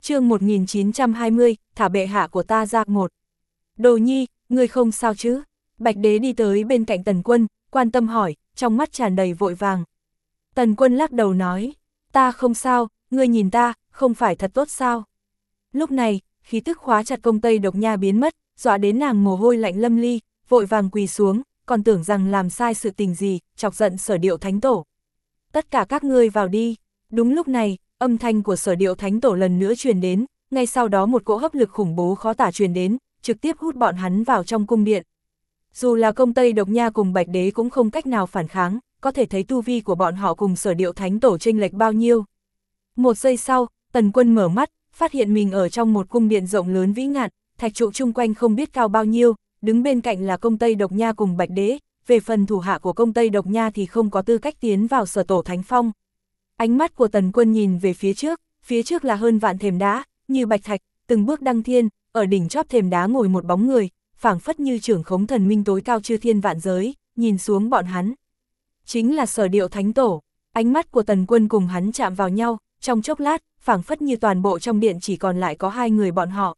chương 1920, thả bệ hạ của ta ra một. Đồ Nhi, ngươi không sao chứ? Bạch Đế đi tới bên cạnh Tần Quân, quan tâm hỏi, trong mắt tràn đầy vội vàng. Tần Quân lắc đầu nói, ta không sao, ngươi nhìn ta, không phải thật tốt sao? Lúc này, khí tức khóa chặt công Tây Độc Nha biến mất, dọa đến nàng mồ hôi lạnh lâm ly, vội vàng quỳ xuống, còn tưởng rằng làm sai sự tình gì, chọc giận Sở Điệu Thánh Tổ. Tất cả các ngươi vào đi. Đúng lúc này, âm thanh của Sở Điệu Thánh Tổ lần nữa truyền đến, ngay sau đó một cỗ hấp lực khủng bố khó tả truyền đến, trực tiếp hút bọn hắn vào trong cung điện. Dù là công Tây Độc Nha cùng Bạch Đế cũng không cách nào phản kháng, có thể thấy tu vi của bọn họ cùng Sở Điệu Thánh Tổ chênh lệch bao nhiêu. Một giây sau, Tần Quân mở mắt, phát hiện mình ở trong một cung điện rộng lớn vĩ ngạn, thạch trụ chung quanh không biết cao bao nhiêu, đứng bên cạnh là công Tây Độc Nha cùng Bạch Đế, về phần thủ hạ của công Tây Độc Nha thì không có tư cách tiến vào Sở Tổ Thánh Phong. Ánh mắt của Tần Quân nhìn về phía trước là hơn vạn thềm đá, như bạch thạch, từng bước đăng thiên, ở đỉnh chóp thềm đá ngồi một bóng người, phảng phất như trưởng khống thần minh tối cao chư thiên vạn giới, nhìn xuống bọn hắn. Chính là Sở Điệu Thánh Tổ. Ánh mắt của Tần Quân cùng hắn chạm vào nhau, trong chốc lát, phảng phất như toàn bộ trong điện chỉ còn lại có hai người bọn họ.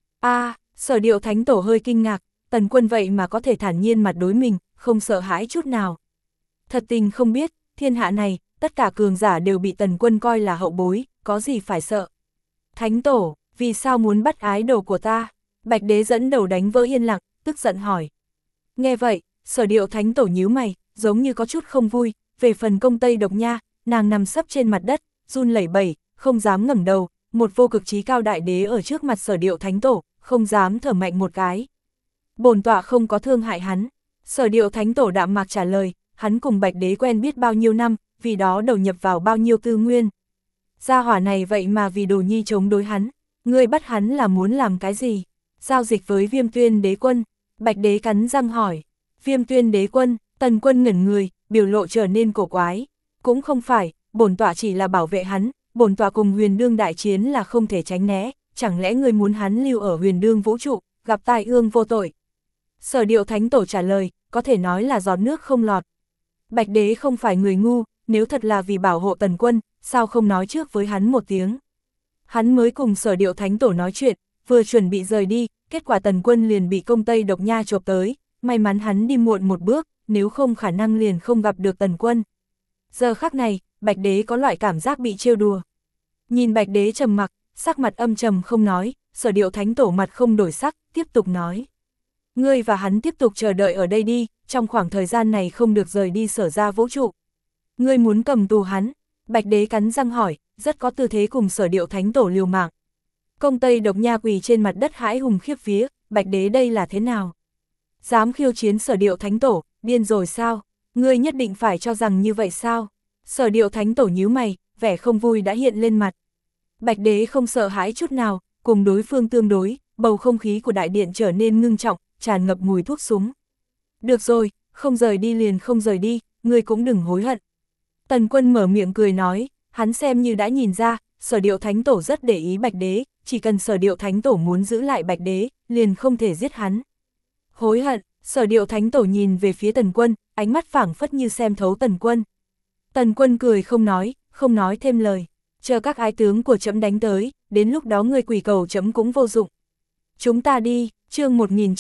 Sở Điệu Thánh Tổ hơi kinh ngạc, Tần Quân vậy mà có thể thản nhiên mặt đối mình, không sợ hãi chút nào. Thật tình không biết, thiên hạ này, tất cả cường giả đều bị Tần Quân coi là hậu bối, có gì phải sợ. Thánh Tổ, vì sao muốn bắt ái đồ của ta? Bạch Đế dẫn đầu đánh vỡ yên lặng, tức giận hỏi. Nghe vậy, Sở Điệu Thánh Tổ nhíu mày, giống như có chút không vui, về phần công Tây Độc Nha, nàng nằm sấp trên mặt đất, run lẩy bẩy, không dám ngẩng đầu, một vô cực chí cao đại đế ở trước mặt Sở Điệu Thánh Tổ, không dám thở mạnh một cái. Bổn tọa không có thương hại hắn. Sở Điệu Thánh Tổ đạm mạc trả lời, hắn cùng Bạch Đế quen biết bao nhiêu năm, vì đó đầu nhập vào bao nhiêu tư nguyên. Gia hỏa này vậy mà vì Đồ Nhi chống đối hắn, ngươi bắt hắn là muốn làm cái gì? Giao dịch với Viêm Tuyên Đế Quân. Bạch Đế cắn răng hỏi. Viêm Tuyên Đế Quân. Tần Quân ngẩn người, biểu lộ trở nên cổ quái. Cũng không phải, bổn tọa chỉ là bảo vệ hắn, bổn tọa cùng Huyền Đương đại chiến là không thể tránh né, chẳng lẽ ngươi muốn hắn lưu ở Huyền Đương vũ trụ, gặp tai ương vô tội? Sở Điệu Thánh Tổ trả lời, có thể nói là giọt nước không lọt. Bạch Đế không phải người ngu, nếu thật là vì bảo hộ Tần Quân, sao không nói trước với hắn một tiếng? Hắn mới cùng Sở Điệu Thánh Tổ nói chuyện, vừa chuẩn bị rời đi, kết quả Tần Quân liền bị công Tây Độc Nha chộp tới, may mắn hắn đi muộn một bước, nếu không khả năng liền không gặp được Tần Quân. Giờ khắc này, Bạch Đế có loại cảm giác bị trêu đùa. Nhìn Bạch Đế trầm mặc, sắc mặt âm trầm không nói, Sở Điệu Thánh Tổ mặt không đổi sắc, tiếp tục nói. Ngươi và hắn tiếp tục chờ đợi ở đây đi, trong khoảng thời gian này không được rời đi Sở ra vũ trụ. Ngươi muốn cầm tù hắn? Bạch Đế cắn răng hỏi, rất có tư thế cùng Sở Điệu Thánh Tổ liều mạng. Công Tây Độc Nha quỳ trên mặt đất hãi hùng khiếp vía, Bạch Đế đây là thế nào? Dám khiêu chiến Sở Điệu Thánh Tổ, điên rồi sao? Ngươi nhất định phải cho rằng như vậy sao? Sở Điệu Thánh Tổ nhíu mày, vẻ không vui đã hiện lên mặt. Bạch Đế không sợ hãi chút nào, cùng đối phương tương đối, bầu không khí của đại điện trở nên ngưng trọng, tràn ngập mùi thuốc súng. Được rồi, không rời đi liền không rời đi, ngươi cũng đừng hối hận. Tần Quân mở miệng cười nói, hắn xem như đã nhìn ra, Sở Điệu Thánh Tổ rất để ý Bạch Đế, chỉ cần Sở Điệu Thánh Tổ muốn giữ lại Bạch Đế, liền không thể giết hắn. Hối hận, Sở Điệu Thánh Tổ nhìn về phía Tần Quân, ánh mắt phảng phất như xem thấu Tần Quân. Tần Quân cười không nói thêm lời, chờ các ái tướng của trẫm đánh tới, đến lúc đó người quỷ cầu trẫm cũng vô dụng. Chúng ta đi, chương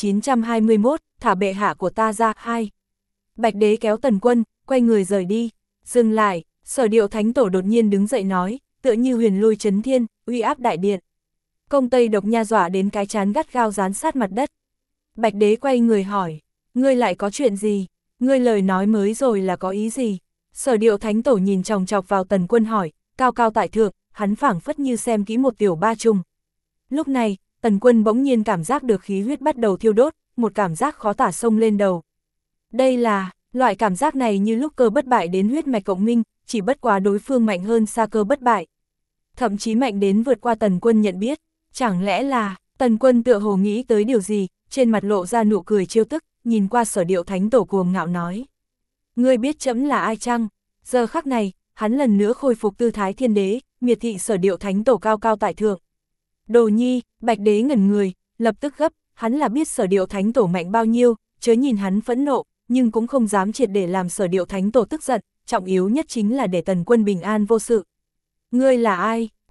1921, thả bệ hạ của ta ra. 2. Bạch Đế kéo Tần Quân, quay người rời đi. Dừng lại, Sở Điệu Thánh Tổ đột nhiên đứng dậy nói, tựa như huyền lôi chấn thiên, uy áp đại điện. Công Tây Độc Nha dọa đến cái chán gắt gao dán sát mặt đất. Bạch Đế quay người hỏi, ngươi lại có chuyện gì? Ngươi lời nói mới rồi là có ý gì? Sở Điệu Thánh Tổ nhìn chòng chọc vào Tần Quân hỏi, cao cao tại thượng, hắn phảng phất như xem kỹ một tiểu ba trùng. Lúc này, Tần Quân bỗng nhiên cảm giác được khí huyết bắt đầu thiêu đốt, một cảm giác khó tả xông lên đầu. Đây là, loại cảm giác này như lúc cơ bất bại đến huyết mạch cộng minh, chỉ bất quá đối phương mạnh hơn xa cơ bất bại. Thậm chí mạnh đến vượt qua Tần Quân nhận biết, chẳng lẽ là, Tần Quân tựa hồ nghĩ tới điều gì, trên mặt lộ ra nụ cười trêu tức, nhìn qua Sở Điệu Thánh Tổ cuồng ngạo nói. Ngươi biết trẫm là ai chăng? Giờ khắc này, hắn lần nữa khôi phục tư thái thiên đế, miệt thị Sở Điệu Thánh Tổ cao cao tại thượng. Đồ Nhi, Bạch Đế ngẩn người, lập tức gấp, hắn là biết Sở Điệu Thánh Tổ mạnh bao nhiêu, chớ nhìn hắn phẫn nộ, nhưng cũng không dám triệt để làm Sở Điệu Thánh Tổ tức giận, trọng yếu nhất chính là để Tần Quân bình an vô sự. Ngươi là ai?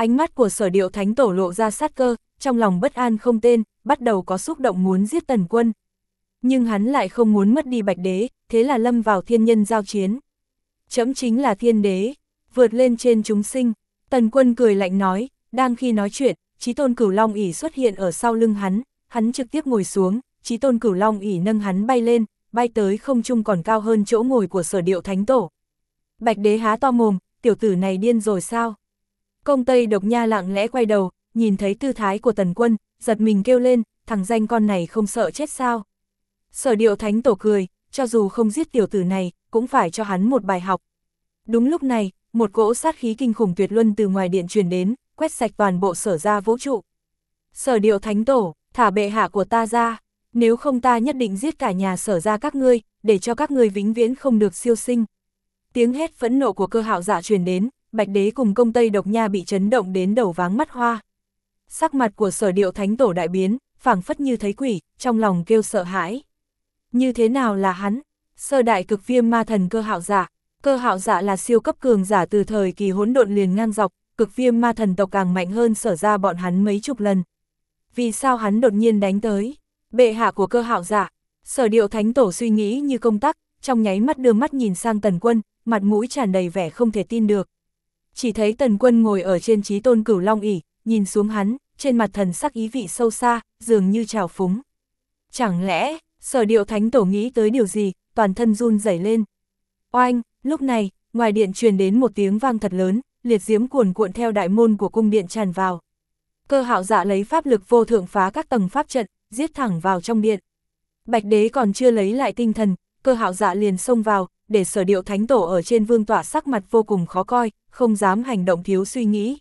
Ánh mắt của Sở Điệu Thánh Tổ lộ ra sát cơ, trong lòng bất an không tên, bắt đầu có xúc động muốn giết Tần Quân. Nhưng hắn lại không muốn mất đi Bạch Đế, thế là lâm vào thiên nhân giao chiến. Trẫm chính là thiên đế, vượt lên trên chúng sinh. Tần Quân cười lạnh nói, đang khi nói chuyện, Chí Tôn Cửu Long ỷ xuất hiện ở sau lưng hắn trực tiếp ngồi xuống, Chí Tôn Cửu Long ỷ nâng hắn bay lên, bay tới không trung còn cao hơn chỗ ngồi của Sở Điệu Thánh Tổ. Bạch Đế há to mồm, tiểu tử này điên rồi sao? Công Tây Độc Nha lặng lẽ quay đầu, nhìn thấy tư thái của Tần Quân, giật mình kêu lên, thằng danh con này không sợ chết sao? Sở Điệu Thánh Tổ cười, cho dù không giết tiểu tử này, cũng phải cho hắn một bài học. Đúng lúc này, một cỗ sát khí kinh khủng tuyệt luân từ ngoài điện truyền đến, quét sạch toàn bộ Sở gia vũ trụ. Sở Điệu Thánh Tổ, thả bệ hạ của ta ra, nếu không ta nhất định giết cả nhà Sở gia các ngươi, để cho các ngươi vĩnh viễn không được siêu sinh. Tiếng hét phẫn nộ của Cơ Hạo Dạ truyền đến, Bạch Đế cùng Công Tây Độc Nha bị chấn động đến đầu váng mắt hoa. Sắc mặt của Sở Điệu Thánh Tổ đại biến, phảng phất như thấy quỷ, trong lòng kêu sợ hãi. Như thế nào là hắn? Sơ đại cực viêm ma thần Cơ Hạo Dạ. Cơ Hạo Dạ là siêu cấp cường giả từ thời kỳ hỗn độn liền ngang dọc, cực viêm ma thần tộc càng mạnh hơn Sở gia bọn hắn mấy chục lần. Vì sao hắn đột nhiên đánh tới? Bệ hạ của Cơ Hạo Dạ. Sở Điệu Thánh Tổ suy nghĩ như công tắc, trong nháy mắt đưa mắt nhìn sang Tần Quân, mặt mũi tràn đầy vẻ không thể tin được. Chỉ thấy Tần Quân ngồi ở trên Chí Tôn Cửu Long ỷ, nhìn xuống hắn, trên mặt thần sắc ý vị sâu xa, dường như trào phúng. Chẳng lẽ, Sở Điệu Thánh Tổ nghĩ tới điều gì, toàn thân run rẩy lên. Oanh, lúc này, ngoài điện truyền đến một tiếng vang thật lớn, liệt diễm cuồn cuộn theo đại môn của cung điện tràn vào. Cơ Hạo Dạ lấy pháp lực vô thượng phá các tầng pháp trận, giết thẳng vào trong điện. Bạch Đế còn chưa lấy lại tinh thần, Cơ Hạo Dạ liền xông vào, để Sở Điệu Thánh Tổ ở trên vương tọa sắc mặt vô cùng khó coi, không dám hành động thiếu suy nghĩ.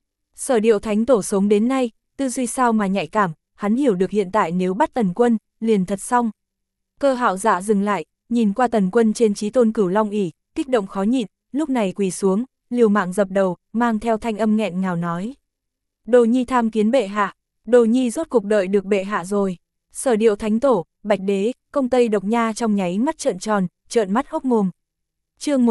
Sở Điệu Thánh Tổ sống đến nay, tư duy sao mà nhạy cảm, hắn hiểu được hiện tại nếu bắt Tần Quân, liền thật xong. Cơ Hạo Dạ dừng lại, nhìn qua Tần Quân trên Chí Tôn Cửu Long ỷ, kích động khó nhịn, lúc này quỳ xuống, liều mạng dập đầu, mang theo thanh âm nghẹn ngào nói. Đồ nhi tham kiến bệ hạ, đồ nhi rốt cục đợi được bệ hạ rồi. Sở Điệu Thánh Tổ, Bạch Đế, Công Tây Độc Nha trong nháy mắt trợn tròn, trợn mắt hốc mồm. Chương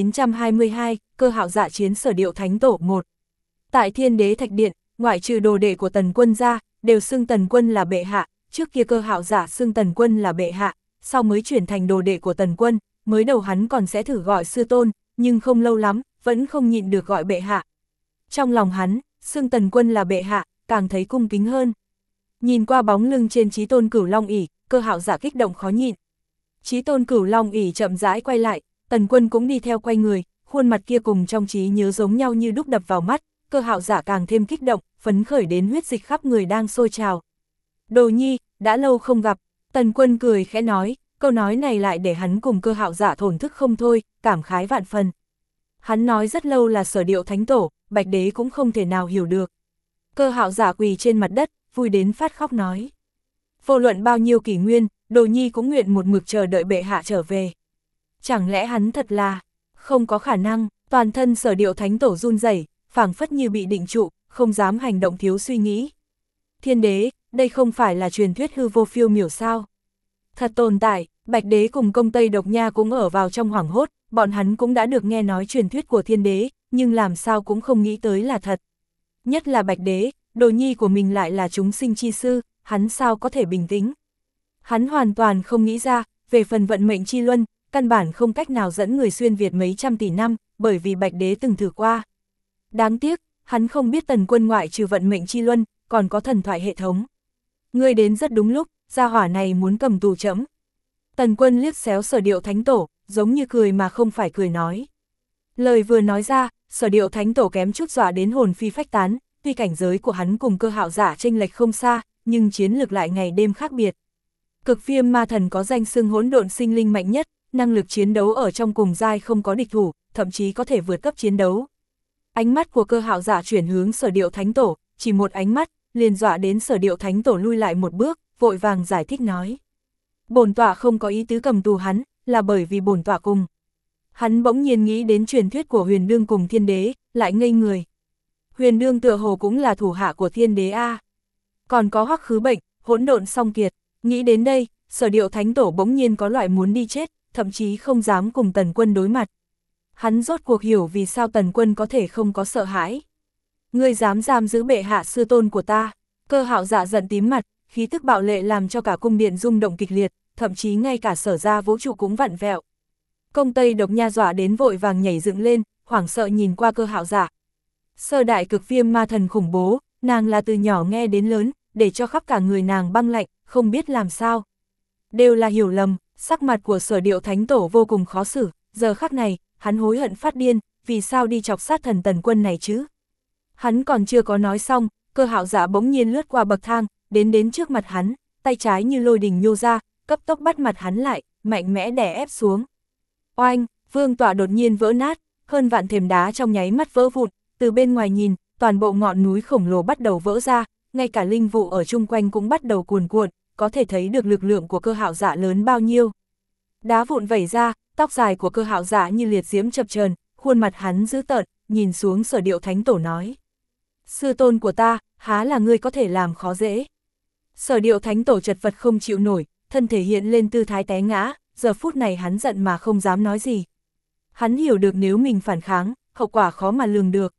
1922, Cơ Hạo Dạ chiến Sở Điệu Thánh Tổ 1. Tại Thiên Đế Thạch Điện, ngoại trừ đồ đệ của Tần Quân ra, đều xưng Tần Quân là bệ hạ, trước kia Cơ Hạo Dạ xưng Tần Quân là bệ hạ, sau mới chuyển thành đồ đệ của Tần Quân, mới đầu hắn còn sẽ thử gọi sư tôn, nhưng không lâu lắm, vẫn không nhịn được gọi bệ hạ. Trong lòng hắn, xưng Tần Quân là bệ hạ, càng thấy cung kính hơn. Nhìn qua bóng lưng trên Chí Tôn Cửu Long ỷ, Cơ Hạo Dạ kích động khó nhịn. Chí Tôn Cửu Long ỷ chậm rãi quay lại, Tần Quân cũng đi theo quay người, khuôn mặt kia cùng trong trí nhớ giống nhau như đúc đập vào mắt, Cơ Hạo Dạ càng thêm kích động, phấn khởi đến huyết dịch khắp người đang sôi trào. Đồ nhi, đã lâu không gặp, Tần Quân cười khẽ nói, câu nói này lại để hắn cùng Cơ Hạo Dạ thổn thức không thôi, cảm khái vạn phần. Hắn nói rất lâu là Sở Điệu Thánh Tổ, Bạch Đế cũng không thể nào hiểu được. Cơ Hạo Dạ quỳ trên mặt đất, vui đến phát khóc nói. Vô luận bao nhiêu kỷ nguyên, đồ nhi cũng nguyện một mực chờ đợi bệ hạ trở về. Chẳng lẽ hắn thật là, không có khả năng, toàn thân Sở Điệu Thánh Tổ run rẩy, phảng phất như bị định trụ, không dám hành động thiếu suy nghĩ. Thiên đế, đây không phải là truyền thuyết hư vô phiêu miểu sao? Thật tồn tại, Bạch Đế cùng Công Tây Độc Nha cũng ở vào trong hoảng hốt, bọn hắn cũng đã được nghe nói truyền thuyết của thiên đế, nhưng làm sao cũng không nghĩ tới là thật. Nhất là Bạch Đế, đồ nhi của mình lại là chúng sinh chi sư, hắn sao có thể bình tĩnh. Hắn hoàn toàn không nghĩ ra, về phần vận mệnh chi luân, căn bản không cách nào dẫn người xuyên Việt mấy trăm tỷ năm, bởi vì Bạch Đế từng thử qua. Đáng tiếc, hắn không biết Tần Quân ngoại trừ vận mệnh chi luân, còn có thần thoại hệ thống. Ngươi đến rất đúng lúc, gia hỏa này muốn cầm tù trẫm. Tần Quân liếc xéo Sở Điệu Thánh Tổ, giống như cười mà không phải cười nói. Lời vừa nói ra, Sở Điệu Thánh Tổ kém chút dọa đến hồn phi phách tán, tuy cảnh giới của hắn cùng Cơ Hạo Dạ chênh lệch không xa, nhưng chiến lược lại ngày đêm khác biệt. Cực viêm ma thần có danh xưng hỗn độn sinh linh mạnh nhất, năng lực chiến đấu ở trong cùng giai không có địch thủ, thậm chí có thể vượt cấp chiến đấu. Ánh mắt của Cơ Hạo Dạ chuyển hướng Sở Điệu Thánh Tổ, chỉ một ánh mắt, liền dọa đến Sở Điệu Thánh Tổ lui lại một bước, vội vàng giải thích nói. Bổn tọa không có ý tứ cầm tù hắn, là bởi vì bổn tọa cùng. Hắn bỗng nhiên nghĩ đến truyền thuyết của Huyền Đương cùng Thiên Đế, lại ngây người. Huyền Đương tựa hồ cũng là thủ hạ của Thiên Đế a. Còn có Hoắc Khứ Bệnh, hỗn độn song kiệt, nghĩ đến đây, Sở Điệu Thánh Tổ bỗng nhiên có loại muốn đi chết, thậm chí không dám cùng Tần Quân đối mặt. Hắn rốt cuộc hiểu vì sao Tần Quân có thể không có sợ hãi. Ngươi dám giam giữ bệ hạ sư tôn của ta. Cơ Hạo Dạ giận tím mặt, khí tức bạo lệ làm cho cả cung điện rung động kịch liệt, thậm chí ngay cả Sở Gia vũ trụ cũng vặn vẹo. Công Tây Độc Nha dọa đến vội vàng nhảy dựng lên, hoảng sợ nhìn qua Cơ Hạo Dạ. Sơ đại cực viêm ma thần khủng bố, nàng là từ nhỏ nghe đến lớn, để cho khắp cả người nàng băng lạnh, không biết làm sao. Đều là hiểu lầm, sắc mặt của Sở Điệu Thánh Tổ vô cùng khó xử, giờ khắc này, hắn hối hận phát điên, vì sao đi chọc sát thần Tần Quân này chứ? Hắn còn chưa có nói xong, Cơ Hạo Dạ bỗng nhiên lướt qua bậc thang, đến trước mặt hắn, tay trái như lôi đình nhô ra, cấp tốc bắt mặt hắn lại, mạnh mẽ đè ép xuống. Oanh, vương tọa đột nhiên vỡ nát, hơn vạn thềm đá trong nháy mắt vỡ vụn, từ bên ngoài nhìn, toàn bộ ngọn núi khổng lồ bắt đầu vỡ ra, ngay cả linh vụ ở chung quanh cũng bắt đầu cuồn cuộn, có thể thấy được lực lượng của Cơ Hạo Dạ lớn bao nhiêu. Đá vụn vẩy ra, tóc dài của Cơ Hạo Dạ như liệt diễm chập chờn, khuôn mặt hắn dữ tợn, nhìn xuống Sở Điệu Thánh Tổ nói: sư tôn của ta, há là ngươi có thể làm khó dễ. Sở Điệu Thánh Tổ chật vật không chịu nổi, thân thể hiện lên tư thái té ngã, giờ phút này hắn giận mà không dám nói gì. Hắn hiểu được nếu mình phản kháng, hậu quả khó mà lường được.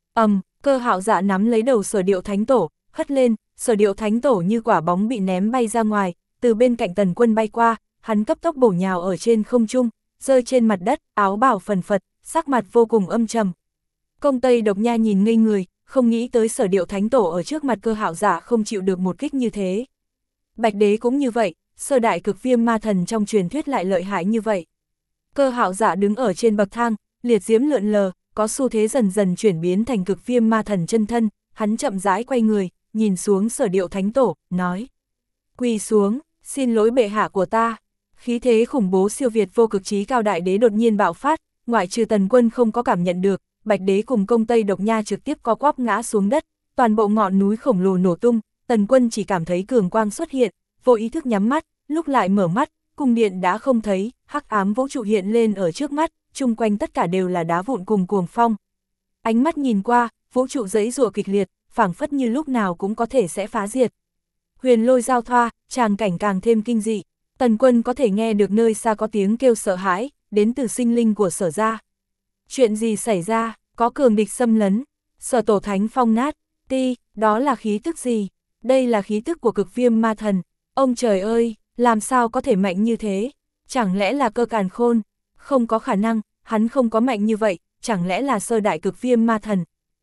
Cơ Hạo Dạ nắm lấy đầu Sở Điệu Thánh Tổ, hất lên, Sở Điệu Thánh Tổ như quả bóng bị ném bay ra ngoài, từ bên cạnh Tần Quân bay qua, hắn cấp tốc bổ nhào ở trên không trung, rơi trên mặt đất, áo bào phần phật, sắc mặt vô cùng âm trầm. Công Tây Độc Nha nhìn ngây người, không nghĩ tới Sở Điệu Thánh Tổ ở trước mặt Cơ Hạo Dạ không chịu được một kích như thế. Bạch Đế cũng như vậy, sơ đại cực viêm ma thần trong truyền thuyết lại lợi hại như vậy. Cơ Hạo Dạ đứng ở trên bậc thang, liệt diễm lượn lờ, có xu thế dần dần chuyển biến thành cực viêm ma thần chân thân, hắn chậm rãi quay người, nhìn xuống Sở Điệu Thánh Tổ, nói: quỳ xuống, xin lỗi bệ hạ của ta. Khí thế khủng bố siêu việt vô cực chí cao đại đế đột nhiên bạo phát, ngoại trừ Tần Quân không có cảm nhận được, Bạch Đế cùng Công Tây Độc Nha trực tiếp co quắp ngã xuống đất, toàn bộ ngọn núi khổng lồ nổ tung, Tần Quân chỉ cảm thấy cường quang xuất hiện, vô ý thức nhắm mắt, lúc lại mở mắt, cung điện đã không thấy, hắc ám vũ trụ hiện lên ở trước mắt, chung quanh tất cả đều là đá vụn cùng cuồng phong. Ánh mắt nhìn qua, vũ trụ giãy giụa kịch liệt, phảng phất như lúc nào cũng có thể sẽ phá diệt. Huyền lôi giao thoa, tràng cảnh càng thêm kinh dị, Tần Quân có thể nghe được nơi xa có tiếng kêu sợ hãi, đến từ sinh linh của Sở Gia. Chuyện gì xảy ra, có cường địch xâm lấn, Sở Tổ Thánh phong nát, đó là khí tức gì? Đây là khí tức của cực viêm ma thần, ông trời ơi, làm sao có thể mạnh như thế? Chẳng lẽ là Cơ Càn Khôn? Không có khả năng, hắn không có mạnh như vậy, chẳng lẽ là sơ đại cực viêm ma thần?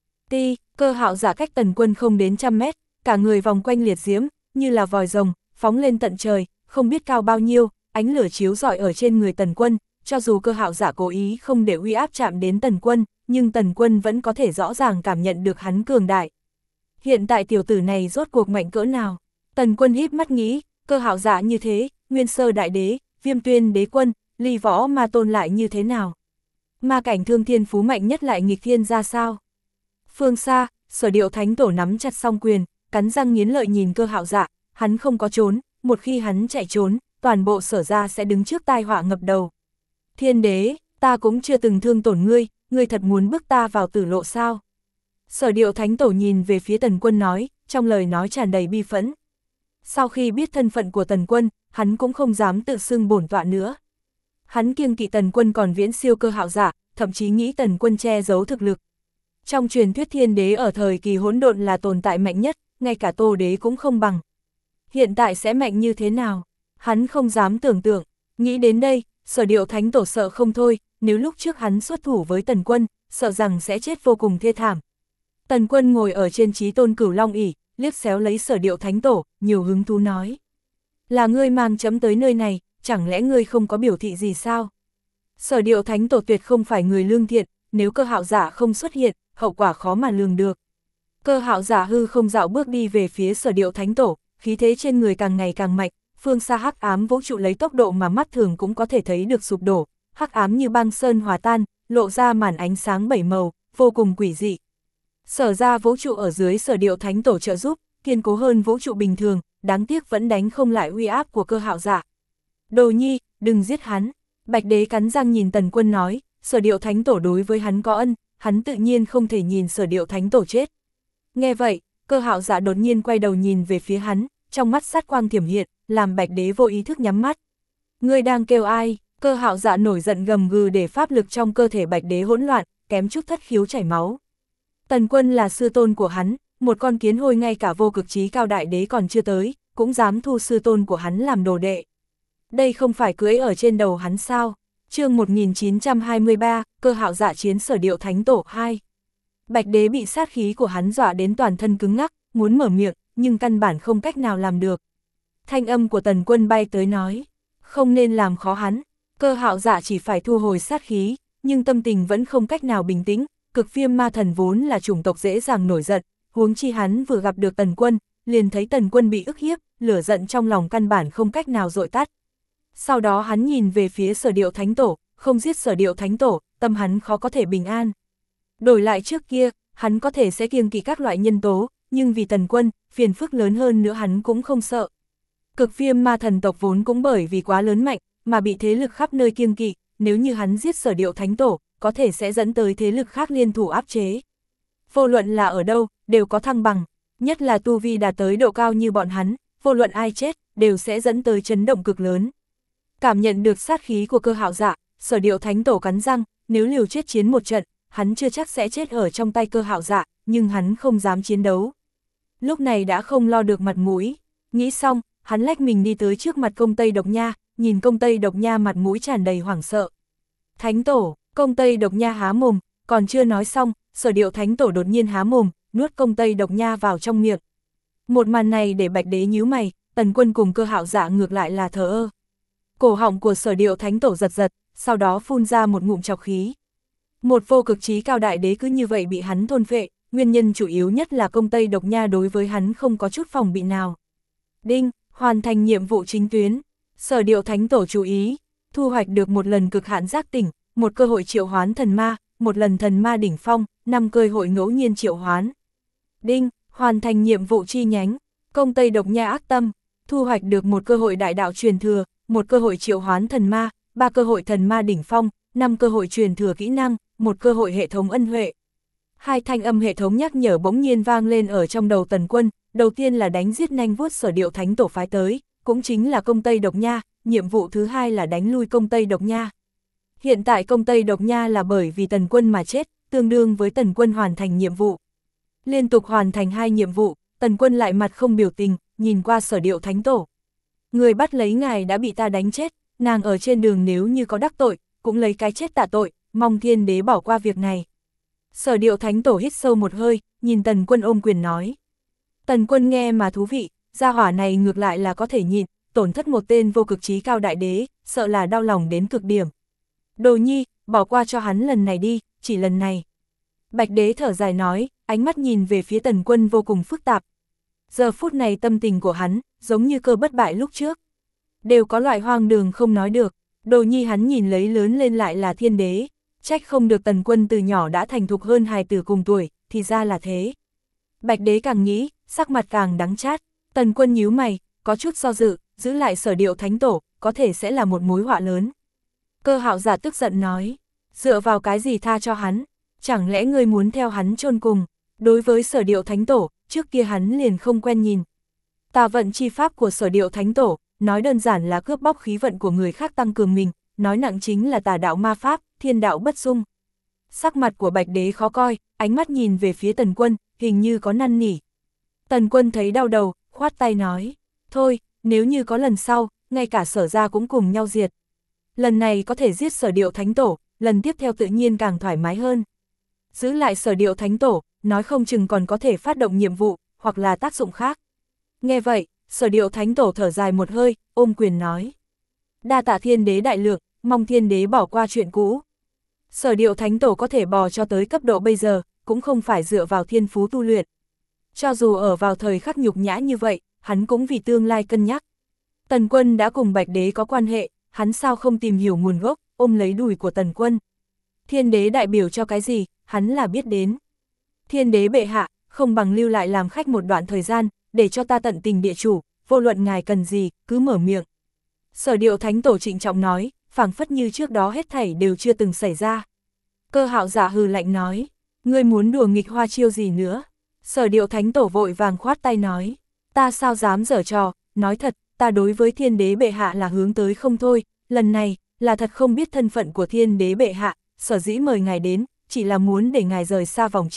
Cơ Hạo Dạ cách Tần Quân không đến 100 mét, cả người vòng quanh liệt diễm, như là vòi rồng, phóng lên tận trời, không biết cao bao nhiêu, ánh lửa chiếu rọi ở trên người Tần Quân, cho dù Cơ Hạo Dạ cố ý không để uy áp chạm đến Tần Quân, nhưng Tần Quân vẫn có thể rõ ràng cảm nhận được hắn cường đại. Hiện tại tiểu tử này rốt cuộc mạnh cỡ nào? Tần Quân híp mắt nghĩ, Cơ Hạo Dạ như thế, Nguyên Sơ Đại Đế, Viêm Tuyên Đế Quân, Ly Võ Ma Tôn lại như thế nào? Ma cảnh Thương Thiên Phú mạnh nhất lại nghịch thiên ra sao? Phương xa, Sở Điệu Thánh Tổ nắm chặt song quyền, cắn răng nghiến lợi nhìn Cơ Hạo Dạ, hắn không có trốn, một khi hắn chạy trốn, toàn bộ Sở Gia sẽ đứng trước tai họa ngập đầu. Thiên Đế, ta cũng chưa từng thương tổn ngươi thật muốn bức ta vào tử lộ sao? Sở Điệu Thánh Tổ nhìn về phía Tần Quân nói, trong lời nói tràn đầy bi phẫn. Sau khi biết thân phận của Tần Quân, hắn cũng không dám tự xưng bổn tọa nữa. Hắn kiêng kỵ Tần Quân còn viễn siêu Cơ Hạo Dạ, thậm chí nghĩ Tần Quân che giấu thực lực. Trong truyền thuyết Thiên Đế ở thời kỳ hỗn độn là tồn tại mạnh nhất, ngay cả Tô Đế cũng không bằng. Hiện tại sẽ mạnh như thế nào? Hắn không dám tưởng tượng. Nghĩ đến đây, Sở Điệu Thánh Tổ sợ không thôi, nếu lúc trước hắn xuất thủ với Tần Quân, sợ rằng sẽ chết vô cùng thê thảm. Tần Quân ngồi ở trên Chí Tôn Cửu Long ỷ, liếc xéo lấy Sở Điệu Thánh Tổ, nhiều hứng thú nói: là ngươi mang chấm tới nơi này, chẳng lẽ ngươi không có biểu thị gì sao? Sở Điệu Thánh Tổ tuyệt không phải người lương thiện, nếu Cơ Hạo Dạ không xuất hiện, hậu quả khó mà lường được. Cơ Hạo Dạ hư không dạo bước đi về phía Sở Điệu Thánh Tổ, khí thế trên người càng ngày càng mạnh, phương xa hắc ám vũ trụ lấy tốc độ mà mắt thường cũng có thể thấy được sụp đổ, hắc ám như băng sơn hòa tan, lộ ra màn ánh sáng bảy màu, vô cùng quỷ dị. Sở Ra vũ trụ ở dưới Sở Điệu Thánh Tổ trợ giúp, kiên cố hơn vũ trụ bình thường, đáng tiếc vẫn đánh không lại uy áp của Cơ Hạo Dạ. Đồ nhi, đừng giết hắn. Bạch Đế cắn răng nhìn Tần Quân nói, Sở Điệu Thánh Tổ đối với hắn có ân, hắn tự nhiên không thể nhìn Sở Điệu Thánh Tổ chết. Nghe vậy, Cơ Hạo Dạ đột nhiên quay đầu nhìn về phía hắn, trong mắt sát quang thiểm hiện, làm Bạch Đế vô ý thức nhắm mắt. Ngươi đang kêu ai? Cơ Hạo Dạ nổi giận gầm gừ để pháp lực trong cơ thể Bạch Đế hỗn loạn, kém chút thất khiếu chảy máu. Tần Quân là sư tôn của hắn, một con kiến hôi ngay cả vô cực chí cao đại đế còn chưa tới, cũng dám thu sư tôn của hắn làm đồ đệ. Đây không phải cưỡi ở trên đầu hắn sao? Chương 1923, Cơ Hạo Dạ chiến Sở Điệu Thánh Tổ 2. Bạch đế bị sát khí của hắn dọa đến toàn thân cứng ngắc, muốn mở miệng, nhưng căn bản không cách nào làm được. Thanh âm của Tần Quân bay tới nói, không nên làm khó hắn. Cơ Hạo Dạ chỉ phải thu hồi sát khí, nhưng tâm tình vẫn không cách nào bình tĩnh. Cực Viêm Ma Thần vốn là chủng tộc dễ dàng nổi giận, huống chi hắn vừa gặp được Tần Quân, liền thấy Tần Quân bị ức hiếp, lửa giận trong lòng căn bản không cách nào dội tắt. Sau đó hắn nhìn về phía Sở Điệu Thánh Tổ, không giết Sở Điệu Thánh Tổ, tâm hắn khó có thể bình an. Đổi lại trước kia, hắn có thể sẽ kiêng kỵ các loại nhân tố, nhưng vì Tần Quân, phiền phức lớn hơn nữa hắn cũng không sợ. Cực Viêm Ma Thần tộc vốn cũng bởi vì quá lớn mạnh, mà bị thế lực khắp nơi kiêng kỵ, nếu như hắn giết Sở Điệu Thánh Tổ, có thể sẽ dẫn tới thế lực khác liên thủ áp chế. Vô luận là ở đâu, đều có thăng bằng, nhất là tu vi đạt tới độ cao như bọn hắn, vô luận ai chết, đều sẽ dẫn tới chấn động cực lớn. Cảm nhận được sát khí của Cơ Hạo Dạ, Sở Điệu Thánh Tổ cắn răng, nếu liều chết chiến một trận, hắn chưa chắc sẽ chết ở trong tay Cơ Hạo Dạ, nhưng hắn không dám chiến đấu. Lúc này đã không lo được mặt mũi, nghĩ xong, hắn lách mình đi tới trước mặt Công Tây Độc Nha, nhìn Công Tây Độc Nha mặt mũi tràn đầy hoảng sợ. Thánh Tổ, Công Tây Độc Nha há mồm, còn chưa nói xong, Sở Điệu Thánh Tổ đột nhiên há mồm, nuốt Công Tây Độc Nha vào trong miệng. Một màn này để Bạch đế nhíu mày, Tần Quân cùng Cơ Hạo Dạ ngược lại là thờ ơ. Cổ họng của Sở Điệu Thánh Tổ giật giật, sau đó phun ra một ngụm trọc khí. Một vô cực chí cao đại đế cứ như vậy bị hắn thôn phệ, nguyên nhân chủ yếu nhất là Công Tây Độc Nha đối với hắn không có chút phòng bị nào. Đinh, hoàn thành nhiệm vụ chính tuyến. Sở Điệu Thánh Tổ chú ý, thu hoạch được một lần cực hạn giác tỉnh, một cơ hội triệu hoán thần ma, một lần thần ma đỉnh phong, 5 cơ hội ngẫu nhiên triệu hoán. Đinh, hoàn thành nhiệm vụ chi nhánh. Công Tây Độc Nha ác tâm, thu hoạch được một cơ hội đại đạo truyền thừa, một cơ hội triệu hoán thần ma, 3 cơ hội thần ma đỉnh phong, 5 cơ hội truyền thừa kỹ năng, một cơ hội hệ thống ân huệ. Hai thanh âm hệ thống nhắc nhở bỗng nhiên vang lên ở trong đầu Tần Quân, đầu tiên là đánh giết nhanh vuốt Sở Điệu Thánh Tổ phái tới, cũng chính là Công Tây Độc Nha, nhiệm vụ thứ hai là đánh lui Công Tây Độc Nha. Hiện tại Công Tây Độc Nha là bởi vì Tần Quân mà chết, tương đương với Tần Quân hoàn thành nhiệm vụ. Liên tục hoàn thành 2 nhiệm vụ, Tần Quân lại mặt không biểu tình, nhìn qua Sở Điệu Thánh Tổ. Người bắt lấy ngài đã bị ta đánh chết, nàng ở trên đường nếu như có đắc tội, cũng lấy cái chết tạ tội, mong thiên đế bỏ qua việc này. Sở Điệu Thánh Tổ hít sâu một hơi, nhìn Tần Quân ôm quyền nói. Tần Quân nghe mà thú vị, gia hỏa này ngược lại là có thể nhịn, tổn thất một tên vô cực chí cao đại đế, sợ là đau lòng đến cực điểm. Đồ nhi, bỏ qua cho hắn lần này đi, chỉ lần này. Bạch đế thở dài nói, ánh mắt nhìn về phía Tần Quân vô cùng phức tạp. Giờ phút này tâm tình của hắn, giống như cơ bất bại lúc trước. Đều có loại hoang đường không nói được, đồ nhi hắn nhìn lấy lớn lên lại là thiên đế. Trách không được Tần Quân từ nhỏ đã thành thục hơn hài tử cùng tuổi, thì ra là thế. Bạch đế càng nghĩ, sắc mặt càng đắng chát, Tần Quân nhíu mày, có chút do dự, giữ lại Sở Điệu Thánh Tổ, có thể sẽ là một mối họa lớn. Cơ Hạo Dạ tức giận nói, dựa vào cái gì tha cho hắn, chẳng lẽ ngươi muốn theo hắn chôn cùng. Đối với Sở Điệu Thánh Tổ, trước kia hắn liền không quen nhìn. Tà vận chi pháp của Sở Điệu Thánh Tổ, nói đơn giản là cướp bóc khí vận của người khác tăng cường mình, nói nặng chính là tà đạo ma pháp, thiên đạo bất dung. Sắc mặt của Bạch đế khó coi, ánh mắt nhìn về phía Tần Quân, hình như có năn nỉ. Tần Quân thấy đau đầu, khoát tay nói, thôi, nếu như có lần sau, ngay cả Sở gia cũng cùng nhau diệt. Lần này có thể giết Sở Điệu Thánh Tổ, lần tiếp theo tự nhiên càng thoải mái hơn. Giữ lại Sở Điệu Thánh Tổ, nói không chừng còn có thể phát động nhiệm vụ, hoặc là tác dụng khác. Nghe vậy, Sở Điệu Thánh Tổ thở dài một hơi, ôm quyền nói. Đa tạ thiên đế đại lượng, mong thiên đế bỏ qua chuyện cũ. Sở Điệu Thánh Tổ có thể bò cho tới cấp độ bây giờ, cũng không phải dựa vào thiên phú tu luyện. Cho dù ở vào thời khắc nhục nhã như vậy, hắn cũng vì tương lai cân nhắc. Tần Quân đã cùng Bạch đế có quan hệ, hắn sao không tìm hiểu nguồn gốc, ôm lấy đùi của Tần Quân. Thiên đế đại biểu cho cái gì, hắn là biết đến. Thiên đế bệ hạ, không bằng lưu lại làm khách một đoạn thời gian, để cho ta tận tình địa chủ, vô luận ngài cần gì, cứ mở miệng. Sở Điệu Thánh Tổ trịnh trọng nói, phảng phất như trước đó hết thảy đều chưa từng xảy ra. Cơ Hạo Dạ hừ lạnh nói, ngươi muốn đùa nghịch hoa chiêu gì nữa? Sở Điệu Thánh Tổ vội vàng khoát tay nói, ta sao dám giở trò, nói thật, ta đối với thiên đế bệ hạ là hướng tới không thôi, lần này, là thật không biết thân phận của thiên đế bệ hạ, sở dĩ mời ngài đến, chỉ là muốn để ngài rời xa vòng chiến,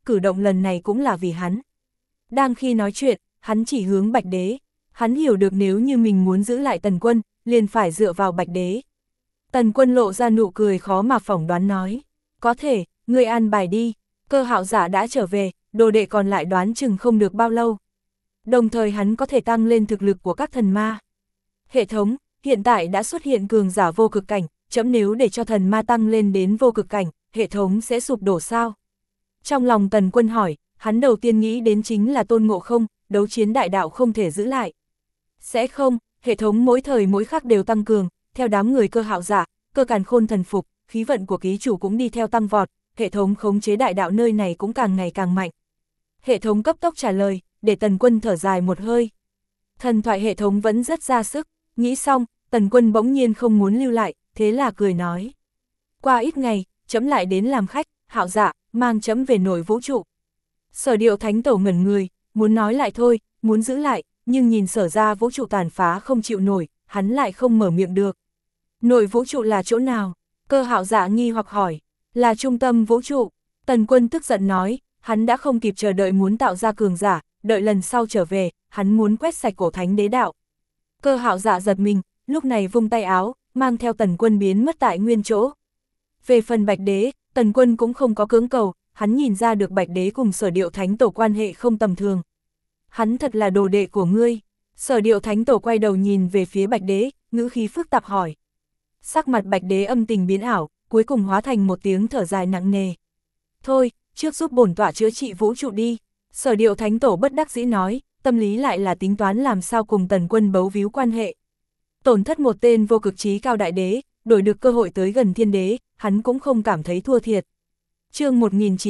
cử động lần này cũng là vì hắn. Đang khi nói chuyện, hắn chỉ hướng Bạch Đế. Hắn hiểu được nếu như mình muốn giữ lại Tần Quân, liền phải dựa vào Bạch Đế. Tần Quân lộ ra nụ cười khó mà phỏng đoán nói. Có thể, ngươi an bài đi. Cơ Hạo Giả đã trở về, đồ đệ còn lại đoán chừng không được bao lâu. Đồng thời hắn có thể tăng lên thực lực của các thần ma. Hệ thống, hiện tại đã xuất hiện cường giả vô cực cảnh, chấm nếu để cho thần ma tăng lên đến vô cực cảnh, hệ thống sẽ sụp đổ sao? Trong lòng Tần Quân hỏi, hắn đầu tiên nghĩ đến chính là Tôn Ngộ Không, đấu chiến đại đạo không thể giữ lại. Sẽ không, hệ thống mỗi thời mỗi khắc đều tăng cường, theo đám người Cơ Hạo Giả, Cơ Càn Khôn thần phục, khí vận của ký chủ cũng đi theo tăng vọt, hệ thống khống chế đại đạo nơi này cũng càng ngày càng mạnh. Hệ thống cấp tốc trả lời, để Tần Quân thở dài một hơi. Thần thoại hệ thống vẫn rất ra sức, nghĩ xong, Tần Quân bỗng nhiên không muốn lưu lại, thế là cười nói. Qua ít ngày, chấm lại đến làm khách, Hạo Giả, mang chấm về nội vũ trụ. Sở Điệu Thánh Tổ ngẩn người, muốn nói lại thôi, muốn giữ lại, nhưng nhìn Sở ra vũ trụ tàn phá không chịu nổi, hắn lại không mở miệng được. Nội vũ trụ là chỗ nào? Cơ Hạo Giả nghi hoặc hỏi. Là trung tâm vũ trụ. Tần Quân tức giận nói, hắn đã không kịp chờ đợi muốn tạo ra cường giả, đợi lần sau trở về, hắn muốn quét sạch cổ thánh đế đạo. Cơ Hạo Giả giật mình, lúc này vung tay áo, mang theo Tần Quân biến mất tại nguyên chỗ. Về phần Bạch Đế, Tần Quân cũng không có cưỡng cầu, hắn nhìn ra được Bạch Đế cùng Sở Điệu Thánh Tổ quan hệ không tầm thường. Hắn thật là đồ đệ của ngươi. Sở Điệu Thánh Tổ quay đầu nhìn về phía Bạch Đế, ngữ khí phức tạp hỏi. Sắc mặt Bạch Đế âm tình biến ảo, cuối cùng hóa thành một tiếng thở dài nặng nề. Thôi, trước giúp bổn tọa chữa trị vũ trụ đi. Sở Điệu Thánh Tổ bất đắc dĩ nói, tâm lý lại là tính toán làm sao cùng Tần Quân bấu víu quan hệ. Tổn thất một tên vô cực trí cao đại đế, đổi được cơ hội tới gần thiên đế, hắn cũng không cảm thấy thua thiệt. Chương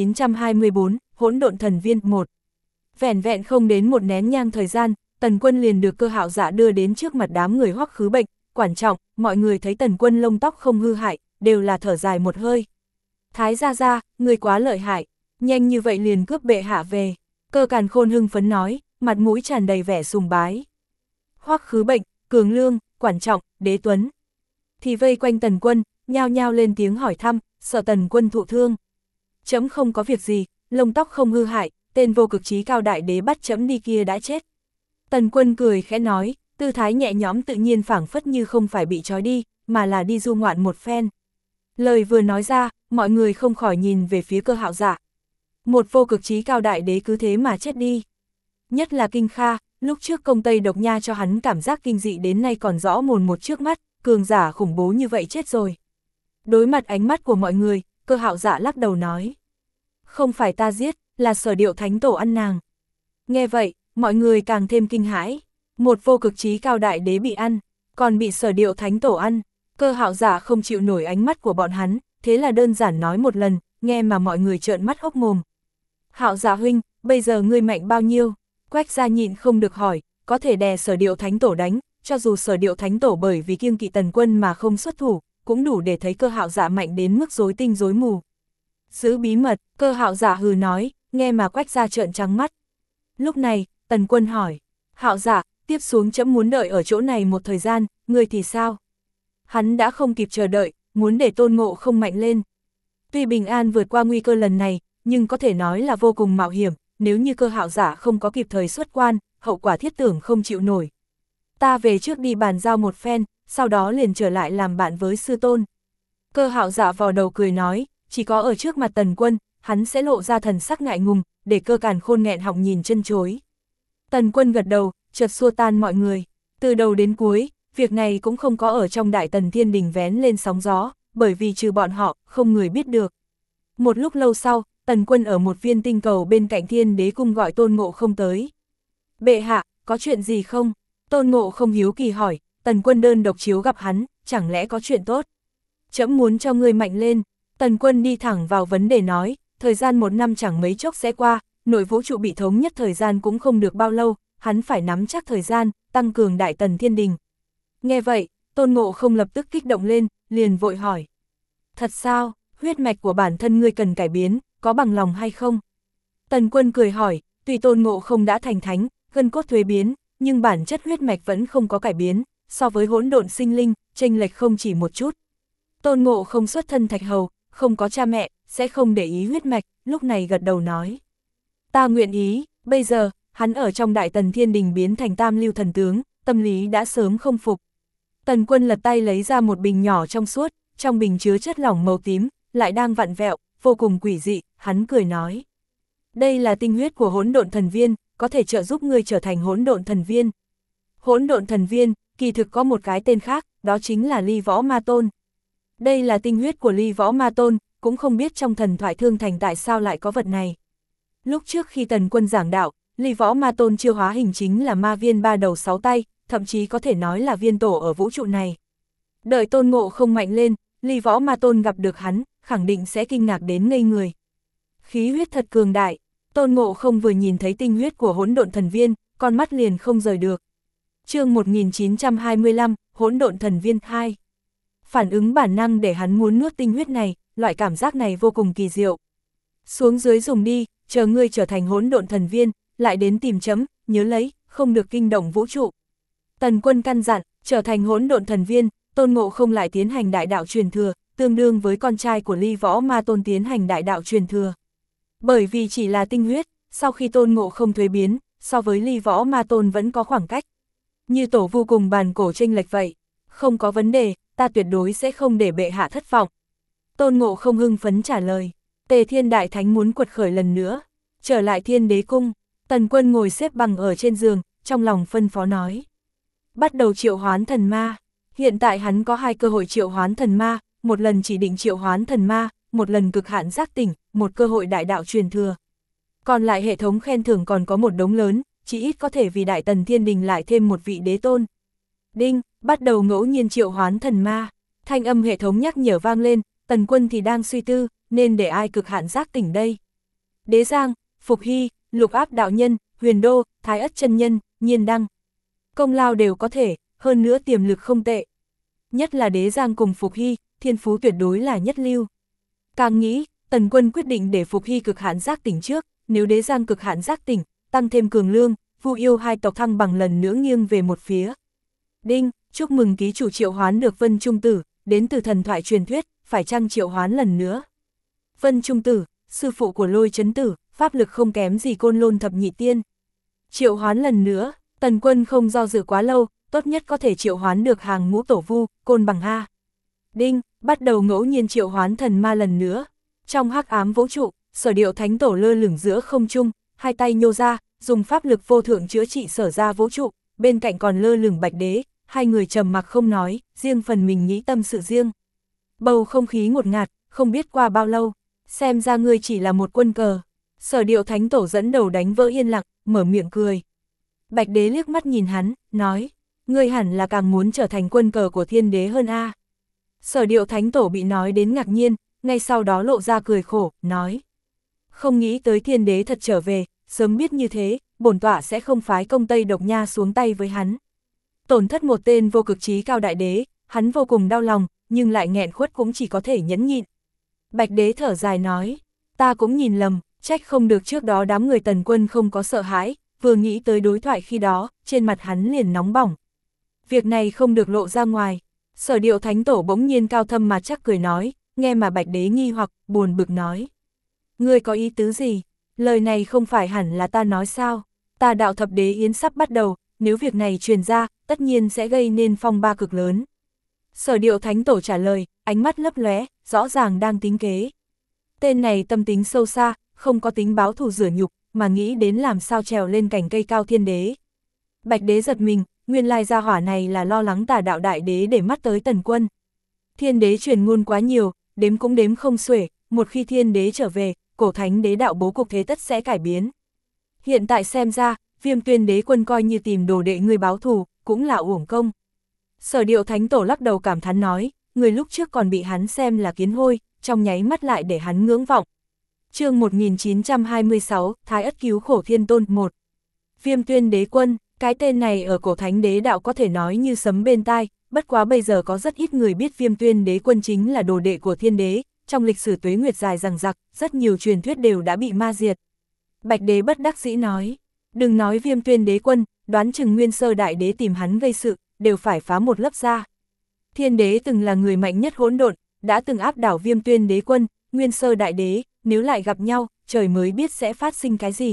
1924, Hỗn Độn Thần Viên 1. Vẻn vẹn không đến một nén nhang thời gian, Tần Quân liền được Cơ Hạo Giả đưa đến trước mặt đám người Hoắc Khứ Bệnh, quản trọng, mọi người thấy Tần Quân lông tóc không hư hại, đều là thở dài một hơi. Thái gia gia, người quá lợi hại, nhanh như vậy liền cướp bệ hạ về. Cơ Càn Khôn hưng phấn nói, mặt mũi tràn đầy vẻ sùng bái. Hoắc Khứ Bệnh, Cường Lương, quản trọng, Đế Tuấn thì vây quanh Tần Quân, nhao nhao lên tiếng hỏi thăm, sợ Tần Quân thụ thương. Chấm không có việc gì, lông tóc không hư hại, tên vô cực trí cao đại đế bắt chấm đi kia đã chết. Tần Quân cười khẽ nói, tư thái nhẹ nhõm tự nhiên phảng phất như không phải bị trói đi, mà là đi du ngoạn một phen. Lời vừa nói ra, mọi người không khỏi nhìn về phía Cơ Hạo Giả. Một vô cực trí cao đại đế cứ thế mà chết đi. Nhất là Kinh Kha, lúc trước công Tây Độc Nha cho hắn cảm giác kinh dị đến nay còn rõ mồn một trước mắt, cường giả khủng bố như vậy chết rồi. Đối mặt ánh mắt của mọi người, Cơ Hạo Giả lắc đầu nói. Không phải ta giết, là Sở Điệu Thánh Tổ ăn nàng. Nghe vậy, mọi người càng thêm kinh hãi. Một vô cực trí cao đại đế bị ăn, còn bị Sở Điệu Thánh Tổ ăn. Cơ Hạo Giả không chịu nổi ánh mắt của bọn hắn, thế là đơn giản nói một lần, nghe mà mọi người trợn mắt hốc mồm. Hạo Giả huynh, bây giờ ngươi mạnh bao nhiêu? Quách gia nhịn không được hỏi, có thể đè Sở Điệu Thánh Tổ đánh, cho dù Sở Điệu Thánh Tổ bởi vì kiêng kỵ Tần Quân mà không xuất thủ, cũng đủ để thấy Cơ Hạo Giả mạnh đến mức rối tinh rối mù. Giữ bí mật, Cơ Hạo Giả hừ nói, nghe mà Quách gia trợn trắng mắt. Lúc này, Tần Quân hỏi, Hạo Giả, tiếp xuống chấm muốn đợi ở chỗ này một thời gian, ngươi thì sao? Hắn đã không kịp chờ đợi, muốn để Tôn Ngộ Không mạnh lên. Tuy bình an vượt qua nguy cơ lần này, nhưng có thể nói là vô cùng mạo hiểm, nếu như Cơ Hạo Giả không có kịp thời xuất quan, hậu quả thiết tưởng không chịu nổi. Ta về trước đi bàn giao một phen, sau đó liền trở lại làm bạn với sư tôn. Cơ Hạo Giả vò đầu cười nói, chỉ có ở trước mặt Tần Quân, hắn sẽ lộ ra thần sắc ngại ngùng, để Cơ Càn Khôn nghẹn họng nhìn chân chối. Tần Quân gật đầu, chợt xua tan mọi người. Từ đầu đến cuối, việc này cũng không có ở trong Đại Tần Thiên Đình vén lên sóng gió, bởi vì trừ bọn họ, không người biết được. Một lúc lâu sau, Tần Quân ở một viên tinh cầu bên cạnh Thiên Đế cung gọi Tôn Ngộ Không tới. Bệ hạ, có chuyện gì không? Tôn Ngộ Không hiếu kỳ hỏi, Tần Quân đơn độc chiếu gặp hắn, chẳng lẽ có chuyện tốt? Chấm muốn cho ngươi mạnh lên. Tần Quân đi thẳng vào vấn đề nói, thời gian 1 năm chẳng mấy chốc sẽ qua, nội vũ trụ bị thống nhất thời gian cũng không được bao lâu, hắn phải nắm chắc thời gian, tăng cường Đại Tần Thiên Đình. Nghe vậy, Tôn Ngộ Không lập tức kích động lên, liền vội hỏi. Thật sao, huyết mạch của bản thân ngươi cần cải biến, có bằng lòng hay không? Tần Quân cười hỏi, tuy Tôn Ngộ Không đã thành thánh, gân cốt thuế biến, nhưng bản chất huyết mạch vẫn không có cải biến, so với hỗn độn sinh linh, chênh lệch không chỉ một chút. Tôn Ngộ Không xuất thân thạch hầu, không có cha mẹ, sẽ không để ý huyết mạch, lúc này gật đầu nói. Ta nguyện ý, bây giờ, hắn ở trong Đại Tần Thiên Đình biến thành tam lưu thần tướng, tâm lý đã sớm không phục. Tần Quân lật tay lấy ra một bình nhỏ trong suốt, trong bình chứa chất lỏng màu tím, lại đang vặn vẹo, vô cùng quỷ dị, hắn cười nói. Đây là tinh huyết của hỗn độn thần viên, có thể trợ giúp ngươi trở thành hỗn độn thần viên. Hỗn độn thần viên, kỳ thực có một cái tên khác, đó chính là Ly Võ Ma Tôn. Đây là tinh huyết của Ly Võ Ma Tôn, cũng không biết trong thần thoại Thương Thành tại sao lại có vật này. Lúc trước khi Tần Quân giảng đạo, Ly Võ Ma Tôn chiêu hóa hình chính là ma viên ba đầu sáu tay, thậm chí có thể nói là viên tổ ở vũ trụ này. Đợi Tôn Ngộ Không mạnh lên, Ly Võ Ma Tôn gặp được hắn, khẳng định sẽ kinh ngạc đến ngây người. Khí huyết thật cường đại, Tôn Ngộ Không vừa nhìn thấy tinh huyết của hỗn độn thần viên, con mắt liền không rời được. Chương 1925, Hỗn độn thần viên 2. Phản ứng bản năng để hắn muốn nuốt tinh huyết này, loại cảm giác này vô cùng kỳ diệu. Xuống dưới dùng đi, chờ ngươi trở thành hỗn độn thần viên, lại đến tìm chấm, nhớ lấy, không được kinh động vũ trụ. Tần Quân căn dặn, trở thành hỗn độn thần viên, Tôn Ngộ Không lại tiến hành đại đạo truyền thừa, tương đương với con trai của Ly Võ Ma Tôn tiến hành đại đạo truyền thừa. Bởi vì chỉ là tinh huyết, sau khi Tôn Ngộ Không thuế biến, so với Ly Võ Ma Tôn vẫn có khoảng cách. Như tổ vu cùng bàn cổ chênh lệch vậy. Không có vấn đề, ta tuyệt đối sẽ không để bệ hạ thất vọng. Tôn Ngộ Không hưng phấn trả lời. Tề Thiên Đại Thánh muốn quật khởi lần nữa. Trở lại Thiên Đế Cung, Tần Quân ngồi xếp bằng ở trên giường, trong lòng phân phó nói. Bắt đầu triệu hoán thần ma. Hiện tại hắn có 2 cơ hội triệu hoán thần ma, một lần chỉ định triệu hoán thần ma, một lần cực hạn giác tỉnh, một cơ hội đại đạo truyền thừa. Còn lại hệ thống khen thưởng còn có một đống lớn, chỉ ít có thể vì Đại Tần Thiên Đình lại thêm một vị đế tôn. Đinh, bắt đầu ngẫu nhiên triệu hoán thần ma. Thanh âm hệ thống nhắc nhở vang lên, Tần Quân thì đang suy tư, nên để ai cực hạn giác tỉnh đây. Đế Giang, Phục Hy, Lục Áp Đạo Nhân, Huyền Đô, Thái Ất Chân Nhân, Nhiên Đăng. Công lao đều có thể, hơn nữa tiềm lực không tệ. Nhất là Đế Giang cùng Phục Hy, thiên phú tuyệt đối là nhất lưu. Càng nghĩ, Tần Quân quyết định để Phục Hy cực hạn giác tỉnh trước, nếu Đế Giang cực hạn giác tỉnh, tăng thêm cường lương, Vu Yêu hai tộc thăng bằng lần nữa nghiêng về một phía. Đinh, chúc mừng ký chủ triệu hoán được Vân Trung Tử, đến từ thần thoại truyền thuyết, phải chăng triệu hoán lần nữa. Vân Trung Tử, sư phụ của Lôi Chấn Tử, pháp lực không kém gì Côn Lôn thập nhị tiên. Triệu hoán lần nữa, Tần Quân không do dự quá lâu, tốt nhất có thể triệu hoán được hàng ngũ tổ vu, Côn Bằng Ha. Đinh, bắt đầu ngẫu nhiên triệu hoán thần ma lần nữa. Trong hắc ám vũ trụ, Sở Điệu Thánh Tổ lơ lửng giữa không trung, hai tay nhô ra, dùng pháp lực vô thượng chữa trị sở ra vũ trụ, bên cạnh còn lơ lửng Bạch Đế, hai người trầm mặc không nói, riêng phần mình nghĩ tâm sự riêng. Bầu không khí ngột ngạt, không biết qua bao lâu, xem ra ngươi chỉ là một quân cờ. Sở Điệu Thánh Tổ dẫn đầu đánh vỡ yên lặng, mở miệng cười. Bạch Đế liếc mắt nhìn hắn, nói, ngươi hẳn là càng muốn trở thành quân cờ của Thiên Đế hơn a. Sở Điệu Thánh Tổ bị nói đến ngạc nhiên, ngay sau đó lộ ra cười khổ, nói. Không nghĩ tới Thiên Đế thật trở về, sớm biết như thế, bổn tọa sẽ không phái Công Tây Độc Nha xuống tay với hắn. Tổn thất một tên vô cực trí cao đại đế, hắn vô cùng đau lòng, nhưng lại nghẹn khuất cũng chỉ có thể nhẫn nhịn. Bạch Đế thở dài nói, ta cũng nhìn lầm, trách không được trước đó đám người Tần Quân không có sợ hãi, vừa nghĩ tới đối thoại khi đó, trên mặt hắn liền nóng bỏng. Việc này không được lộ ra ngoài. Sở Điệu Thánh Tổ bỗng nhiên cao thâm mà chắc cười nói, nghe mà Bạch Đế nghi hoặc, buồn bực nói. Ngươi có ý tứ gì? Lời này không phải hẳn là ta nói sao? Ta đạo thập đế yến sắp bắt đầu, nếu việc này truyền ra, tất nhiên sẽ gây nên phong ba cực lớn. Sở Điệu Thánh Tổ trả lời, ánh mắt lấp lóe, rõ ràng đang tính kế. Tên này tâm tính sâu xa, không có tính báo thù rửa nhục, mà nghĩ đến làm sao trèo lên cành cây cao Thiên Đế. Bạch Đế giật mình, nguyên lai gia hỏa này là lo lắng Tà Đạo Đại Đế để mắt tới Tần Quân. Thiên Đế truyền ngôn quá nhiều, đếm cũng đếm không xuể, một khi Thiên Đế trở về, cổ thánh đế đạo bố cục thế tất sẽ cải biến. Hiện tại xem ra, Viêm Tuyên Đế Quân coi như tìm đồ đệ người báo thù, cũng là uổng công. Sở Điệu Thánh Tổ lắc đầu cảm thán nói, người lúc trước còn bị hắn xem là kiến hôi, trong nháy mắt lại để hắn ngưỡng vọng. Chương 1926, Thái Ất cứu khổ Thiên Tôn 1. Viêm Tuyên Đế Quân, cái tên này ở cổ thánh đế đạo có thể nói như sấm bên tai, bất quá bây giờ có rất ít người biết Viêm Tuyên Đế Quân chính là đồ đệ của Thiên Đế, trong lịch sử tuế nguyệt dài dằng dặc, rất nhiều truyền thuyết đều đã bị ma diệt. Bạch Đế bất đắc dĩ nói, đừng nói Viêm Tuyên Đế Quân, đoán chừng Nguyên Sơ Đại Đế tìm hắn gây sự, đều phải phá một lớp ra. Thiên Đế từng là người mạnh nhất hỗn độn, đã từng áp đảo Viêm Tuyên Đế Quân, Nguyên Sơ Đại Đế, nếu lại gặp nhau, trời mới biết sẽ phát sinh cái gì.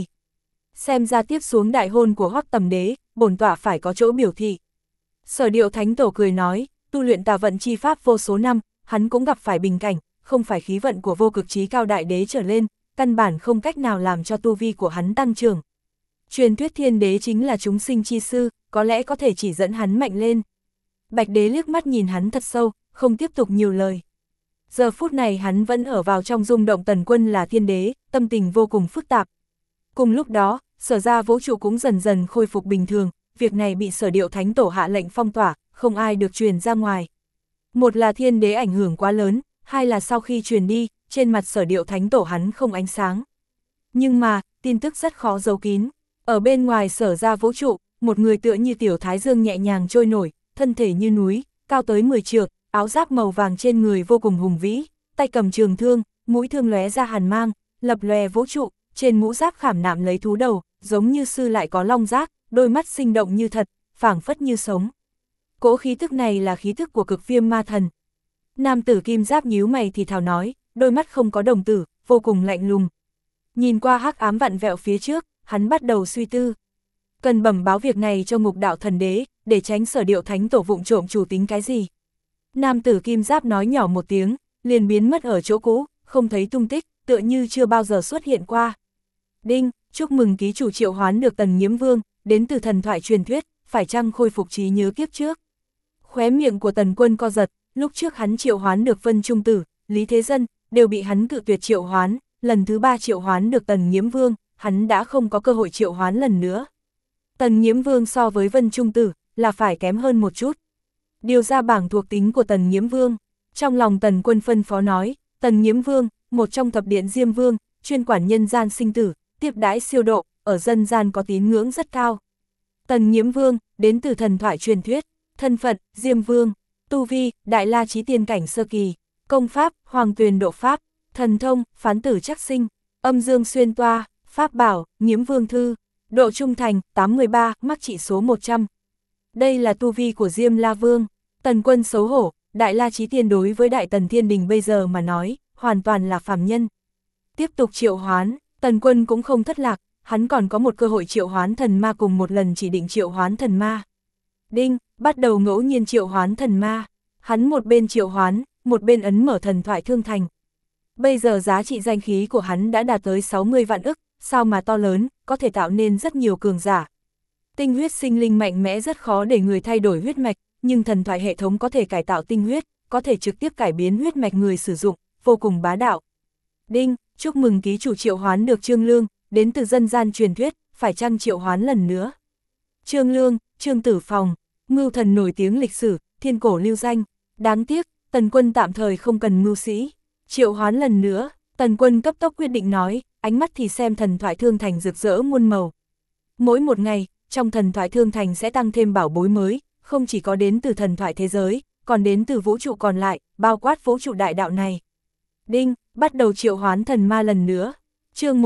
Xem ra tiếp xuống đại hôn của Hoắc Tầm Đế, bổn tọa phải có chỗ biểu thị. Sở Điệu Thánh Tổ cười nói, tu luyện tà vận chi pháp vô số năm, hắn cũng gặp phải bình cảnh, không phải khí vận của vô cực chí cao đại đế trở lên, căn bản không cách nào làm cho tu vi của hắn tăng trưởng. Truyền thuyết thiên đế chính là chúng sinh chi sư, có lẽ có thể chỉ dẫn hắn mạnh lên. Bạch đế liếc mắt nhìn hắn thật sâu, không tiếp tục nhiều lời. Giờ phút này hắn vẫn ở vào trong rung động Tần Quân là thiên đế, tâm tình vô cùng phức tạp. Cùng lúc đó, Sở Gia vũ trụ cũng dần dần khôi phục bình thường, việc này bị Sở Điệu Thánh Tổ hạ lệnh phong tỏa, không ai được truyền ra ngoài. Một là thiên đế ảnh hưởng quá lớn, hai là sau khi truyền đi, trên mặt Sở Điệu Thánh Tổ hắn không ánh sáng. Nhưng mà, tin tức rất khó giấu kín. Ở bên ngoài Sở Gia vũ trụ, một người tựa như tiểu thái dương nhẹ nhàng trôi nổi, thân thể như núi, cao tới 10 trượng, áo giáp màu vàng trên người vô cùng hùng vĩ, tay cầm trường thương, mũi thương lóe ra hàn mang, lập lòe vũ trụ, trên mũ giáp khảm nạm lấy thú đầu, giống như sư lại có long giác, đôi mắt sinh động như thật, phảng phất như sống. Cỗ khí tức này là khí tức của Cực Viêm Ma Thần. Nam tử kim giáp nhíu mày thì thào nói, đôi mắt không có đồng tử, vô cùng lạnh lùng. Nhìn qua hắc ám vặn vẹo phía trước, hắn bắt đầu suy tư. Cần bẩm báo việc này cho Ngục Đạo Thần Đế, để tránh Sở Điệu Thánh Tổ vụng trộm chủ tính cái gì. Nam tử kim giáp nói nhỏ một tiếng, liền biến mất ở chỗ cũ, không thấy tung tích, tựa như chưa bao giờ xuất hiện qua. Đinh, chúc mừng ký chủ triệu hoán được Tần Nhiễm Vương, đến từ thần thoại truyền thuyết, phải chăng khôi phục trí nhớ kiếp trước. Khóe miệng của Tần Quân co giật, lúc trước hắn triệu hoán được Vân Trung Tử, Lý Thế Dân, đều bị hắn cự tuyệt triệu hoán, lần thứ 3 triệu hoán được Tần Nhiễm Vương, hắn đã không có cơ hội triệu hoán lần nữa. Tần Nhiễm Vương so với Vân Trung Tử, là phải kém hơn một chút. Điều ra bảng thuộc tính của Tần Nhiễm Vương, trong lòng Tần Quân phân phó nói, Tần Nhiễm Vương, một trong thập điện Diêm Vương, chuyên quản nhân gian sinh tử, tiếp đãi siêu độ, ở dân gian có tín ngưỡng rất cao. Tần Nhiễm Vương, đến từ thần thoại truyền thuyết, thân phận, Diêm Vương, tu vi, Đại La Chí Tiên cảnh sơ kỳ, công pháp, Hoàng Tuyền độ pháp, thần thông, Phán Tử Trắc Sinh, Âm Dương Xuyên Toa, pháp bảo, Nhiễm Vương Thư, độ trung thành, 813, mắc trị số 100. Đây là tu vi của Diêm La Vương. Tần Quân xấu hổ, Đại La Chí Tiên đối với Đại Tần Thiên Đình bây giờ mà nói, hoàn toàn là phàm nhân. Tiếp tục triệu hoán, Tần Quân cũng không thất lạc, hắn còn có một cơ hội triệu hoán thần ma cùng một lần chỉ định triệu hoán thần ma. Đinh, bắt đầu ngẫu nhiên triệu hoán thần ma. Hắn một bên triệu hoán, một bên ấn mở thần thoại thương thành. Bây giờ giá trị danh khí của hắn đã đạt tới 60 vạn ức, sao mà to lớn, có thể tạo nên rất nhiều cường giả. Tinh huyết sinh linh mạnh mẽ rất khó để người thay đổi huyết mạch, nhưng thần thoại hệ thống có thể cải tạo tinh huyết, có thể trực tiếp cải biến huyết mạch người sử dụng, vô cùng bá đạo. Đinh, chúc mừng ký chủ triệu hoán được Trương Lương, đến từ dân gian truyền thuyết, phải chăng triệu hoán lần nữa. Trương Lương, Trương Tử Phòng, mưu thần nổi tiếng lịch sử, thiên cổ lưu danh. Đáng tiếc, Tần Quân tạm thời không cần mưu sĩ. Triệu hoán lần nữa, Tần Quân cấp tốc quyết định nói, ánh mắt thì xem thần thoại thương thành rực rỡ muôn màu. Mỗi một ngày, trong thần thoại thương thành sẽ tăng thêm bảo bối mới, không chỉ có đến từ thần thoại thế giới, còn đến từ vũ trụ còn lại, bao quát vũ trụ đại đạo này. Đinh, bắt đầu triệu hoán thần ma lần nữa. Chương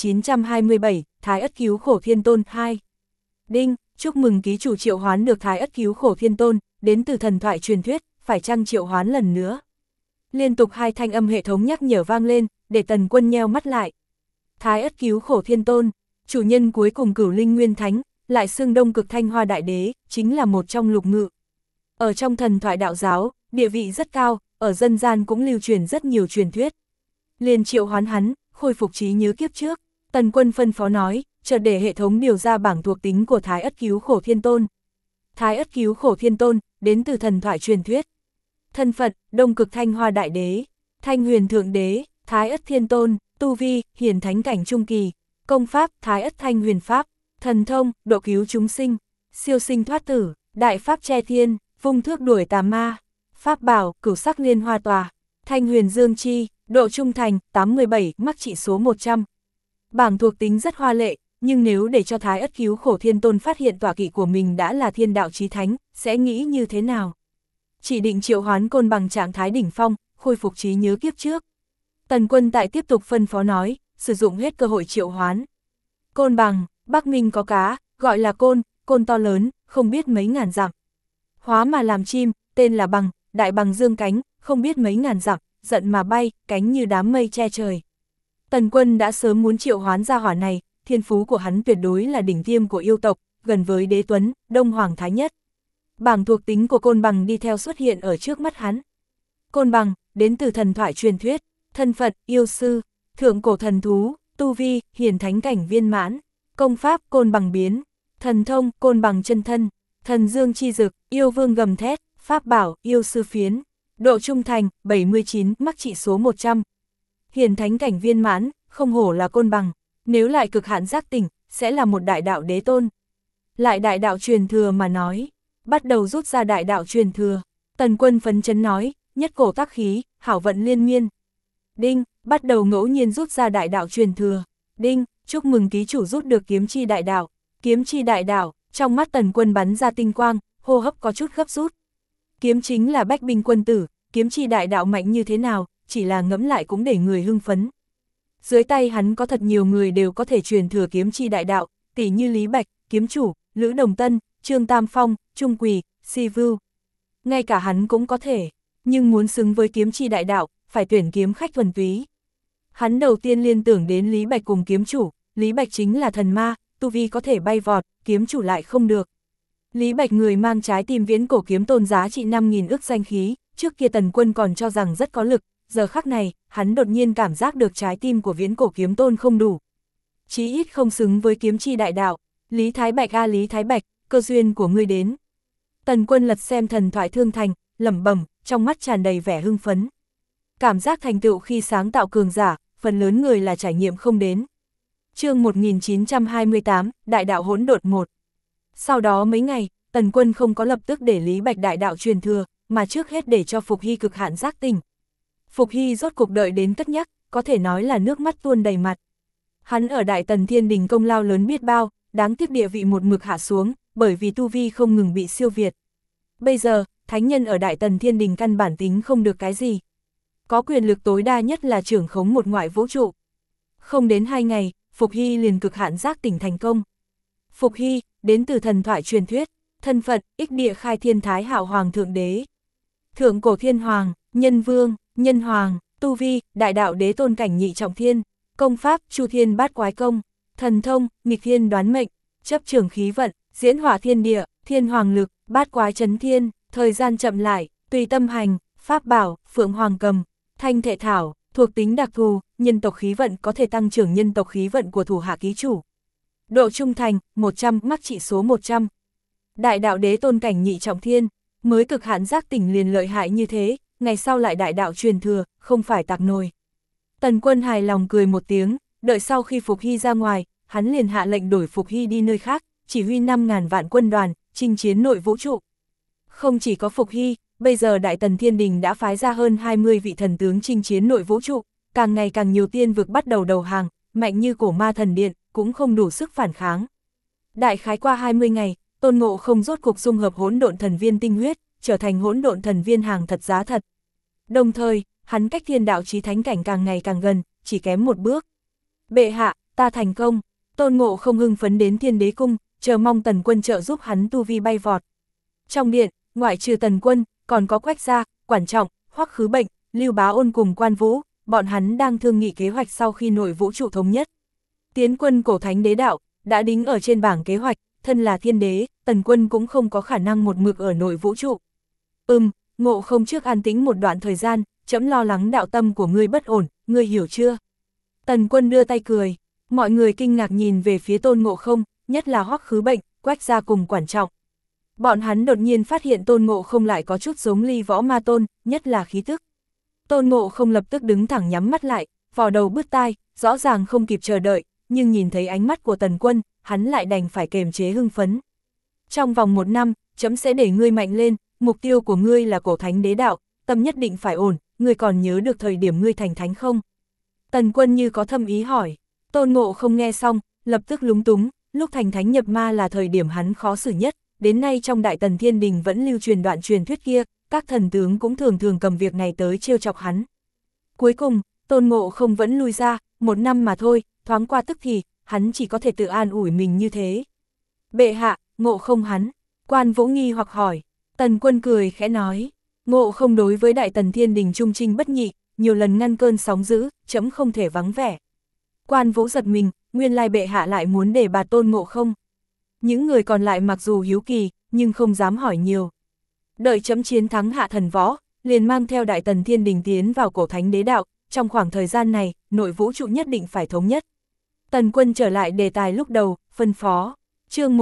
1927, Thái Ất Cứu Khổ Thiên Tôn 2. Đinh, chúc mừng ký chủ triệu hoán được Thái Ất Cứu Khổ Thiên Tôn, đến từ thần thoại truyền thuyết, phải chăng triệu hoán lần nữa. Liên tục hai thanh âm hệ thống nhắc nhở vang lên, để Tần Quân nheo mắt lại. Thái Ất Cứu Khổ Thiên Tôn, chủ nhân cuối cùng Cửu Linh Nguyên Thánh, lại xưng Đông Cực Thanh Hoa Đại Đế, chính là một trong lục ngự. Ở trong thần thoại đạo giáo, địa vị rất cao, ở dân gian cũng lưu truyền rất nhiều truyền thuyết. Liền triệu hoán hắn, khôi phục trí nhớ kiếp trước, Tần Quân phân phó nói, chợt để hệ thống điều ra bảng thuộc tính của Thái Ất Cứu Khổ Thiên Tôn. Thái Ất Cứu Khổ Thiên Tôn, đến từ thần thoại truyền thuyết. Thân phận, Đông Cực Thanh Hoa Đại Đế, Thanh Huyền Thượng Đế, Thái Ất Thiên Tôn, tu vi, Hiển Thánh cảnh trung kỳ, công pháp, Thái Ất Thanh Huyền Pháp, thần thông, độ cứu chúng sinh, siêu sinh thoát tử, đại pháp che thiên, vung thước đuổi tà ma, pháp bảo, Cửu Sắc Liên Hoa Tòa, Thanh Huyền Dương Chi, độ trung thành, 817, mắc trị số 100. Bảng thuộc tính rất hoa lệ, nhưng nếu để cho Thái Ất Cứu Khổ Thiên Tôn phát hiện tọa kỵ của mình đã là thiên đạo chí thánh, sẽ nghĩ như thế nào? Chỉ định triệu hoán côn bằng trạng thái đỉnh phong, khôi phục trí nhớ kiếp trước. Tần Quân tại tiếp tục phân phó nói, sử dụng hết cơ hội triệu hoán. Côn bằng, Bắc Minh có cá, gọi là côn, côn to lớn, không biết mấy ngàn dặm. Hóa mà làm chim, tên là bằng, đại bằng dương cánh, không biết mấy ngàn dặm, giận mà bay, cánh như đám mây che trời. Tần Quân đã sớm muốn triệu hoán ra hỏa này, thiên phú của hắn tuyệt đối là đỉnh tiêm của yêu tộc, gần với Đế Tuấn, Đông Hoàng Thái Nhất. Bảng thuộc tính của Côn Bằng đi theo xuất hiện ở trước mắt hắn. Côn Bằng, đến từ thần thoại truyền thuyết, thân phận, yêu sư, thượng cổ thần thú, tu vi, hiển thánh cảnh viên mãn, công pháp, Côn Bằng biến, thần thông, Côn Bằng chân thân, thần dương chi dực, yêu vương gầm thét, pháp bảo, yêu sư phiến, độ trung thành, 79, mắc trị số 100. Hiển thánh cảnh viên mãn, không hổ là Côn Bằng, nếu lại cực hạn giác tỉnh, sẽ là một đại đạo đế tôn. Lại đại đạo truyền thừa mà nói, bắt đầu rút ra đại đạo truyền thừa. Tần Quân phấn chấn nói, nhất cổ tác khí, hảo vận liên miên. Đinh, bắt đầu ngẫu nhiên rút ra đại đạo truyền thừa. Đinh, chúc mừng ký chủ rút được kiếm chi đại đạo. Kiếm chi đại đạo, trong mắt Tần Quân bắn ra tinh quang, hô hấp có chút gấp rút. Kiếm chính là bách binh quân tử, kiếm chi đại đạo mạnh như thế nào, chỉ là ngẫm lại cũng để người hưng phấn. Dưới tay hắn có thật nhiều người đều có thể truyền thừa kiếm chi đại đạo, tỷ như Lý Bạch, kiếm chủ, Lữ Đồng Tân, Trương Tam Phong, Trung Quỳ, Si Vưu. Ngay cả hắn cũng có thể, nhưng muốn xứng với kiếm chi đại đạo, phải tuyển kiếm khách thuần túy. Hắn đầu tiên liên tưởng đến Lý Bạch cùng kiếm chủ, Lý Bạch chính là thần ma, tu vi có thể bay vọt, kiếm chủ lại không được. Lý Bạch người mang trái tim viễn cổ kiếm tôn giá trị 5.000 ức danh khí, trước kia Tần Quân còn cho rằng rất có lực, giờ khắc này, hắn đột nhiên cảm giác được trái tim của viễn cổ kiếm tôn không đủ. Chí ít không xứng với kiếm chi đại đạo. Lý Thái Bạch a Lý Thái Bạch, cơ duyên của ngươi đến. Tần Quân lật xem thần thoại thương thành, lẩm bẩm, trong mắt tràn đầy vẻ hưng phấn. Cảm giác thành tựu khi sáng tạo cường giả, phần lớn người là trải nghiệm không đến. Chương 1928, Đại đạo hỗn độn 1. Sau đó mấy ngày, Tần Quân không có lập tức để Lý Bạch đại đạo truyền thừa, mà trước hết để cho Phục Hy cực hạn giác tỉnh. Phục Hy rốt cục đợi đến cất nhắc, có thể nói là nước mắt tuôn đầy mặt. Hắn ở Đại Tần Thiên Đình công lao lớn biết bao, đáng tiếc địa vị một mực hạ xuống, bởi vì tu vi không ngừng bị siêu việt. Bây giờ, thánh nhân ở Đại Tần Thiên Đình căn bản tính không được cái gì. Có quyền lực tối đa nhất là trưởng khống một ngoại vũ trụ. Không đến 2 ngày, Phục Hy liền cực hạn giác tỉnh thành công. Phục Hy, đến từ thần thoại truyền thuyết, thân phận, ích địa khai thiên thái hạo hoàng thượng đế. Thượng cổ thiên hoàng, nhân vương, nhân hoàng, tu vi, đại đạo đế tôn cảnh nhị trọng thiên, công pháp, chu thiên bát quái công, thần thông, nghịch thiên đoán mệnh, chấp trường khí vận, diễn hỏa thiên địa, thiên hoàng lực, bát quái chấn thiên, thời gian chậm lại, tùy tâm hành, pháp bảo, phượng hoàng cầm, thanh thể thảo, thuộc tính đặc thù, nhân tộc khí vận có thể tăng trưởng nhân tộc khí vận của thủ hạ ký chủ. Độ trung thành, 100, mắc trị số 100. Đại đạo đế tôn cảnh nhị trọng thiên, mới cực hạn giác tỉnh liền lợi hại như thế, ngày sau lại đại đạo truyền thừa, không phải tạc nồi. Tần Quân hài lòng cười một tiếng, đợi sau khi Phục Hy ra ngoài, hắn liền hạ lệnh đổi Phục Hy đi nơi khác, chỉ huy 5.000 vạn quân đoàn, chinh chiến nội vũ trụ. Không chỉ có Phục Hy, bây giờ Đại Tần Thiên Đình đã phái ra hơn 20 vị thần tướng chinh chiến nội vũ trụ, càng ngày càng nhiều tiên vực bắt đầu đầu hàng, mạnh như cổ ma thần điện, cũng không đủ sức phản kháng. Đại khái qua 20 ngày, Tôn Ngộ Không rốt cục dung hợp hỗn độn thần viên tinh huyết, trở thành hỗn độn thần viên hàng thật giá thật. Đồng thời, hắn cách thiên đạo chí thánh cảnh càng ngày càng gần, chỉ kém một bước. Bệ hạ, ta thành công. Tôn Ngộ Không hưng phấn đến Thiên Đế cung, chờ mong Tần Quân trợ giúp hắn tu vi bay vọt. Trong điện, ngoại trừ Tần Quân, còn có Quách Gia, Quản Trọng, Hoắc Khứ Bệnh, Lưu Bá Ôn cùng Quan Vũ, bọn hắn đang thương nghị kế hoạch sau khi nội vũ trụ thống nhất. Tiến quân cổ thánh đế đạo, đã đính ở trên bảng kế hoạch, thân là thiên đế, Tần Quân cũng không có khả năng một mực ở nội vũ trụ. Ngộ Không trước an tĩnh một đoạn thời gian, trẫm lo lắng đạo tâm của ngươi bất ổn, ngươi hiểu chưa? Tần Quân đưa tay cười, mọi người kinh ngạc nhìn về phía Tôn Ngộ Không, nhất là Hoắc Khứ Bệnh, Quách Gia cùng Quản Trọng. Bọn hắn đột nhiên phát hiện Tôn Ngộ Không lại có chút giống Ly Võ Ma Tôn, nhất là khí tức. Tôn Ngộ Không lập tức đứng thẳng nhắm mắt lại, vò đầu bứt tai, rõ ràng không kịp chờ đợi, nhưng nhìn thấy ánh mắt của Tần Quân, hắn lại đành phải kềm chế hưng phấn. Trong vòng 1 năm, trẫm sẽ để ngươi mạnh lên, mục tiêu của ngươi là cổ thánh đế đạo, tâm nhất định phải ổn, ngươi còn nhớ được thời điểm ngươi thành thánh không? Tần Quân như có thâm ý hỏi. Tôn Ngộ Không nghe xong, lập tức lúng túng, lúc thành thánh nhập ma là thời điểm hắn khó xử nhất, đến nay trong Đại Tần Thiên Đình vẫn lưu truyền đoạn truyền thuyết kia, các thần tướng cũng thường thường cầm việc này tới trêu chọc hắn. Cuối cùng, Tôn Ngộ Không vẫn lui ra, 1 năm mà thôi, thoáng qua tức thì, hắn chỉ có thể tự an ủi mình như thế. Bệ hạ, Ngộ Không hắn. Quan Vũ nghi hoặc hỏi. Tần Quân cười khẽ nói, Ngộ Không đối với Đại Tần Thiên Đình trung trinh bất nhị, nhiều lần ngăn cơn sóng dữ, trẫm không thể vắng vẻ. Quan Vũ giật mình, nguyên lai bệ hạ lại muốn để bà Tôn Ngộ Không. Những người còn lại mặc dù hiếu kỳ, nhưng không dám hỏi nhiều. Đợi chấm chiến thắng Hạ Thần Võ, liền mang theo Đại Tần Thiên Đình tiến vào cổ thánh đế đạo, trong khoảng thời gian này, nội vũ trụ nhất định phải thống nhất. Tần Quân trở lại đề tài lúc đầu, phân phó, chương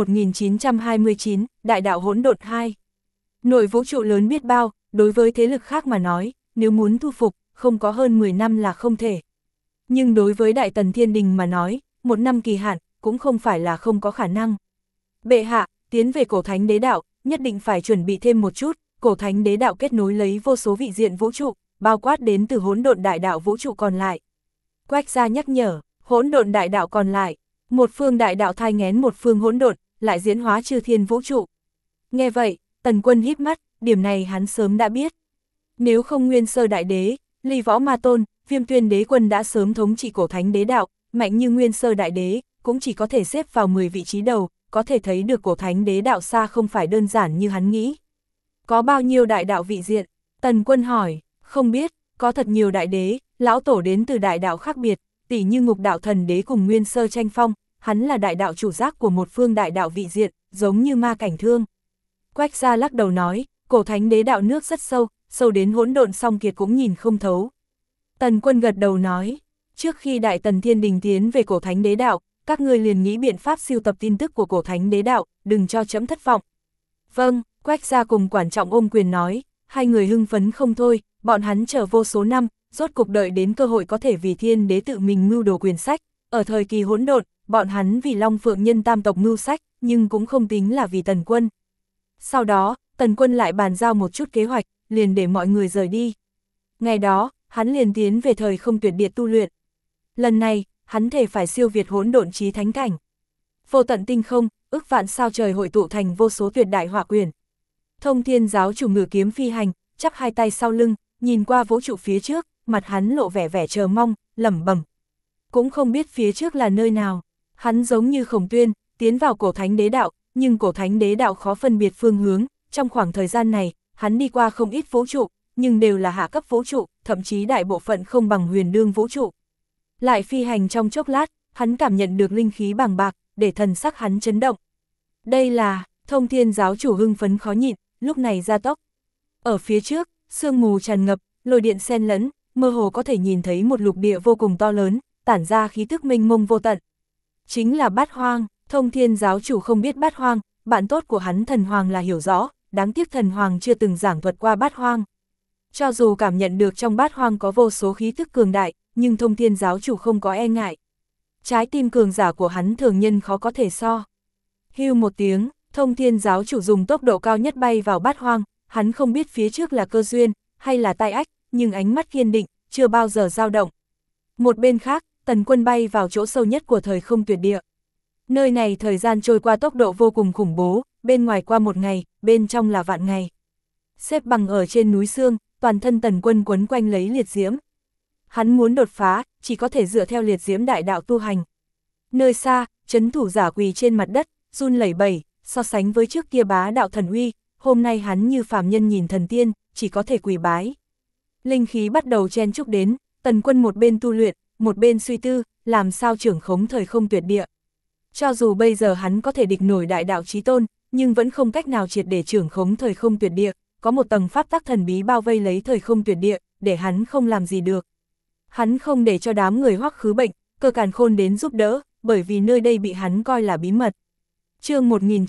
1929, Đại đạo hỗn độn 2. Nội vũ trụ lớn biết bao, đối với thế lực khác mà nói, nếu muốn thu phục, không có hơn 10 năm là không thể. Nhưng đối với Đại Tần Thiên Đình mà nói, 1 năm kỳ hạn, cũng không phải là không có khả năng. Bệ hạ, tiến về cổ thánh đế đạo, nhất định phải chuẩn bị thêm một chút, cổ thánh đế đạo kết nối lấy vô số vị diện vũ trụ, bao quát đến từ hỗn độn đại đạo vũ trụ còn lại. Quách gia nhắc nhở, hỗn độn đại đạo còn lại, một phương đại đạo thai nghén một phương hỗn độn, lại diễn hóa chư thiên vũ trụ. Nghe vậy, Tần Quân híp mắt, điểm này hắn sớm đã biết. Nếu không Nguyên Sơ Đại Đế, Ly Võ Ma Tôn, Viêm Tuyên Đế Quân đã sớm thống trị cổ thánh đế đạo, mạnh như Nguyên Sơ Đại Đế, cũng chỉ có thể xếp vào 10 vị trí đầu, có thể thấy được cổ thánh đế đạo xa không phải đơn giản như hắn nghĩ. Có bao nhiêu đại đạo vị diện? Tần Quân hỏi, không biết, có thật nhiều đại đế, lão tổ đến từ đại đạo khác biệt, tỷ như Ngục Đạo Thần Đế cùng Nguyên Sơ tranh phong, hắn là đại đạo chủ giác của một phương đại đạo vị diện, giống như Ma Cảnh Thương. Quách gia lắc đầu nói, cổ thánh đế đạo nước rất sâu, sâu đến hỗn độn song kiệt cũng nhìn không thấu. Tần Quân gật đầu nói, trước khi Đại Tần Thiên Đình tiến về cổ thánh đế đạo, các ngươi liền nghĩ biện pháp siêu tập tin tức của cổ thánh đế đạo, đừng cho chấm thất vọng. Vâng, Quách gia cùng Quản Trọng ôm quyền nói, hai người hưng phấn không thôi, bọn hắn chờ vô số năm, rốt cục đợi đến cơ hội có thể vì thiên đế tự mình mưu đồ quyền sách. Ở thời kỳ hỗn độn, bọn hắn vì Long Phượng Nhân tam tộc mưu sách, nhưng cũng không tính là vì Tần Quân. Sau đó, Tần Quân lại bàn giao một chút kế hoạch, liền để mọi người rời đi. Ngày đó, hắn liền tiến về thời không tuyệt địa tu luyện. Lần này, hắn thể phải siêu việt hỗn độn chí thánh cảnh. Vô tận tinh không, ức vạn sao trời hội tụ thành vô số tuyệt đại hỏa quyển. Thông Thiên giáo chủ ngự kiếm phi hành, chắp hai tay sau lưng, nhìn qua vũ trụ phía trước, mặt hắn lộ vẻ vẻ chờ mong, lẩm bẩm. Cũng không biết phía trước là nơi nào. Hắn giống như Khổng Tuyên, tiến vào cổ thánh đế đạo, nhưng cổ thánh đế đạo khó phân biệt phương hướng. Trong khoảng thời gian này, hắn đi qua không ít vũ trụ, nhưng đều là hạ cấp vũ trụ, thậm chí đại bộ phận không bằng huyền đương vũ trụ. Lại phi hành trong chốc lát, hắn cảm nhận được linh khí bàng bạc, để thần sắc hắn chấn động. Đây là, Thông Thiên giáo chủ hưng phấn khó nhịn, lúc này gia tốc. Ở phía trước, sương mù tràn ngập, lôi điện xen lẫn, mơ hồ có thể nhìn thấy một lục địa vô cùng to lớn, tản ra khí tức mênh mông vô tận. Chính là Bát Hoang. Thông Thiên giáo chủ không biết Bát Hoang, bạn tốt của hắn Thần Hoàng là hiểu rõ, đáng tiếc Thần Hoàng chưa từng giảng thuật qua Bát Hoang. Cho dù cảm nhận được trong Bát Hoang có vô số khí tức cường đại, nhưng Thông Thiên giáo chủ không có e ngại. Trái tim cường giả của hắn thường nhân khó có thể so. Hưu một tiếng, Thông Thiên giáo chủ dùng tốc độ cao nhất bay vào Bát Hoang, hắn không biết phía trước là cơ duyên, hay là tai ách, nhưng ánh mắt kiên định, chưa bao giờ dao động. Một bên khác, Tần Quân bay vào chỗ sâu nhất của thời không tuyệt địa. Nơi này thời gian trôi qua tốc độ vô cùng khủng bố, bên ngoài qua một ngày, bên trong là vạn ngày. Xếp bằng ở trên núi Sương, toàn thân Tần Quân quấn quanh lấy liệt diễm. Hắn muốn đột phá, chỉ có thể dựa theo liệt diễm đại đạo tu hành. Nơi xa, trấn thủ giả quỳ trên mặt đất, run lẩy bẩy, so sánh với trước kia bá đạo thần uy, hôm nay hắn như phàm nhân nhìn thần tiên, chỉ có thể quỳ bái. Linh khí bắt đầu chen chúc đến, Tần Quân một bên tu luyện, một bên suy tư, làm sao trưởng khống thời không tuyệt địa. Cho dù bây giờ hắn có thể địch nổi đại đạo chí tôn, nhưng vẫn không cách nào triệt để trưởng khống thời không tuyệt địa, có một tầng pháp tắc thần bí bao vây lấy thời không tuyệt địa, để hắn không làm gì được. Hắn không để cho đám người Hoắc Khứ Bệnh, Cơ Càn Khôn đến giúp đỡ, bởi vì nơi đây bị hắn coi là bí mật. Chương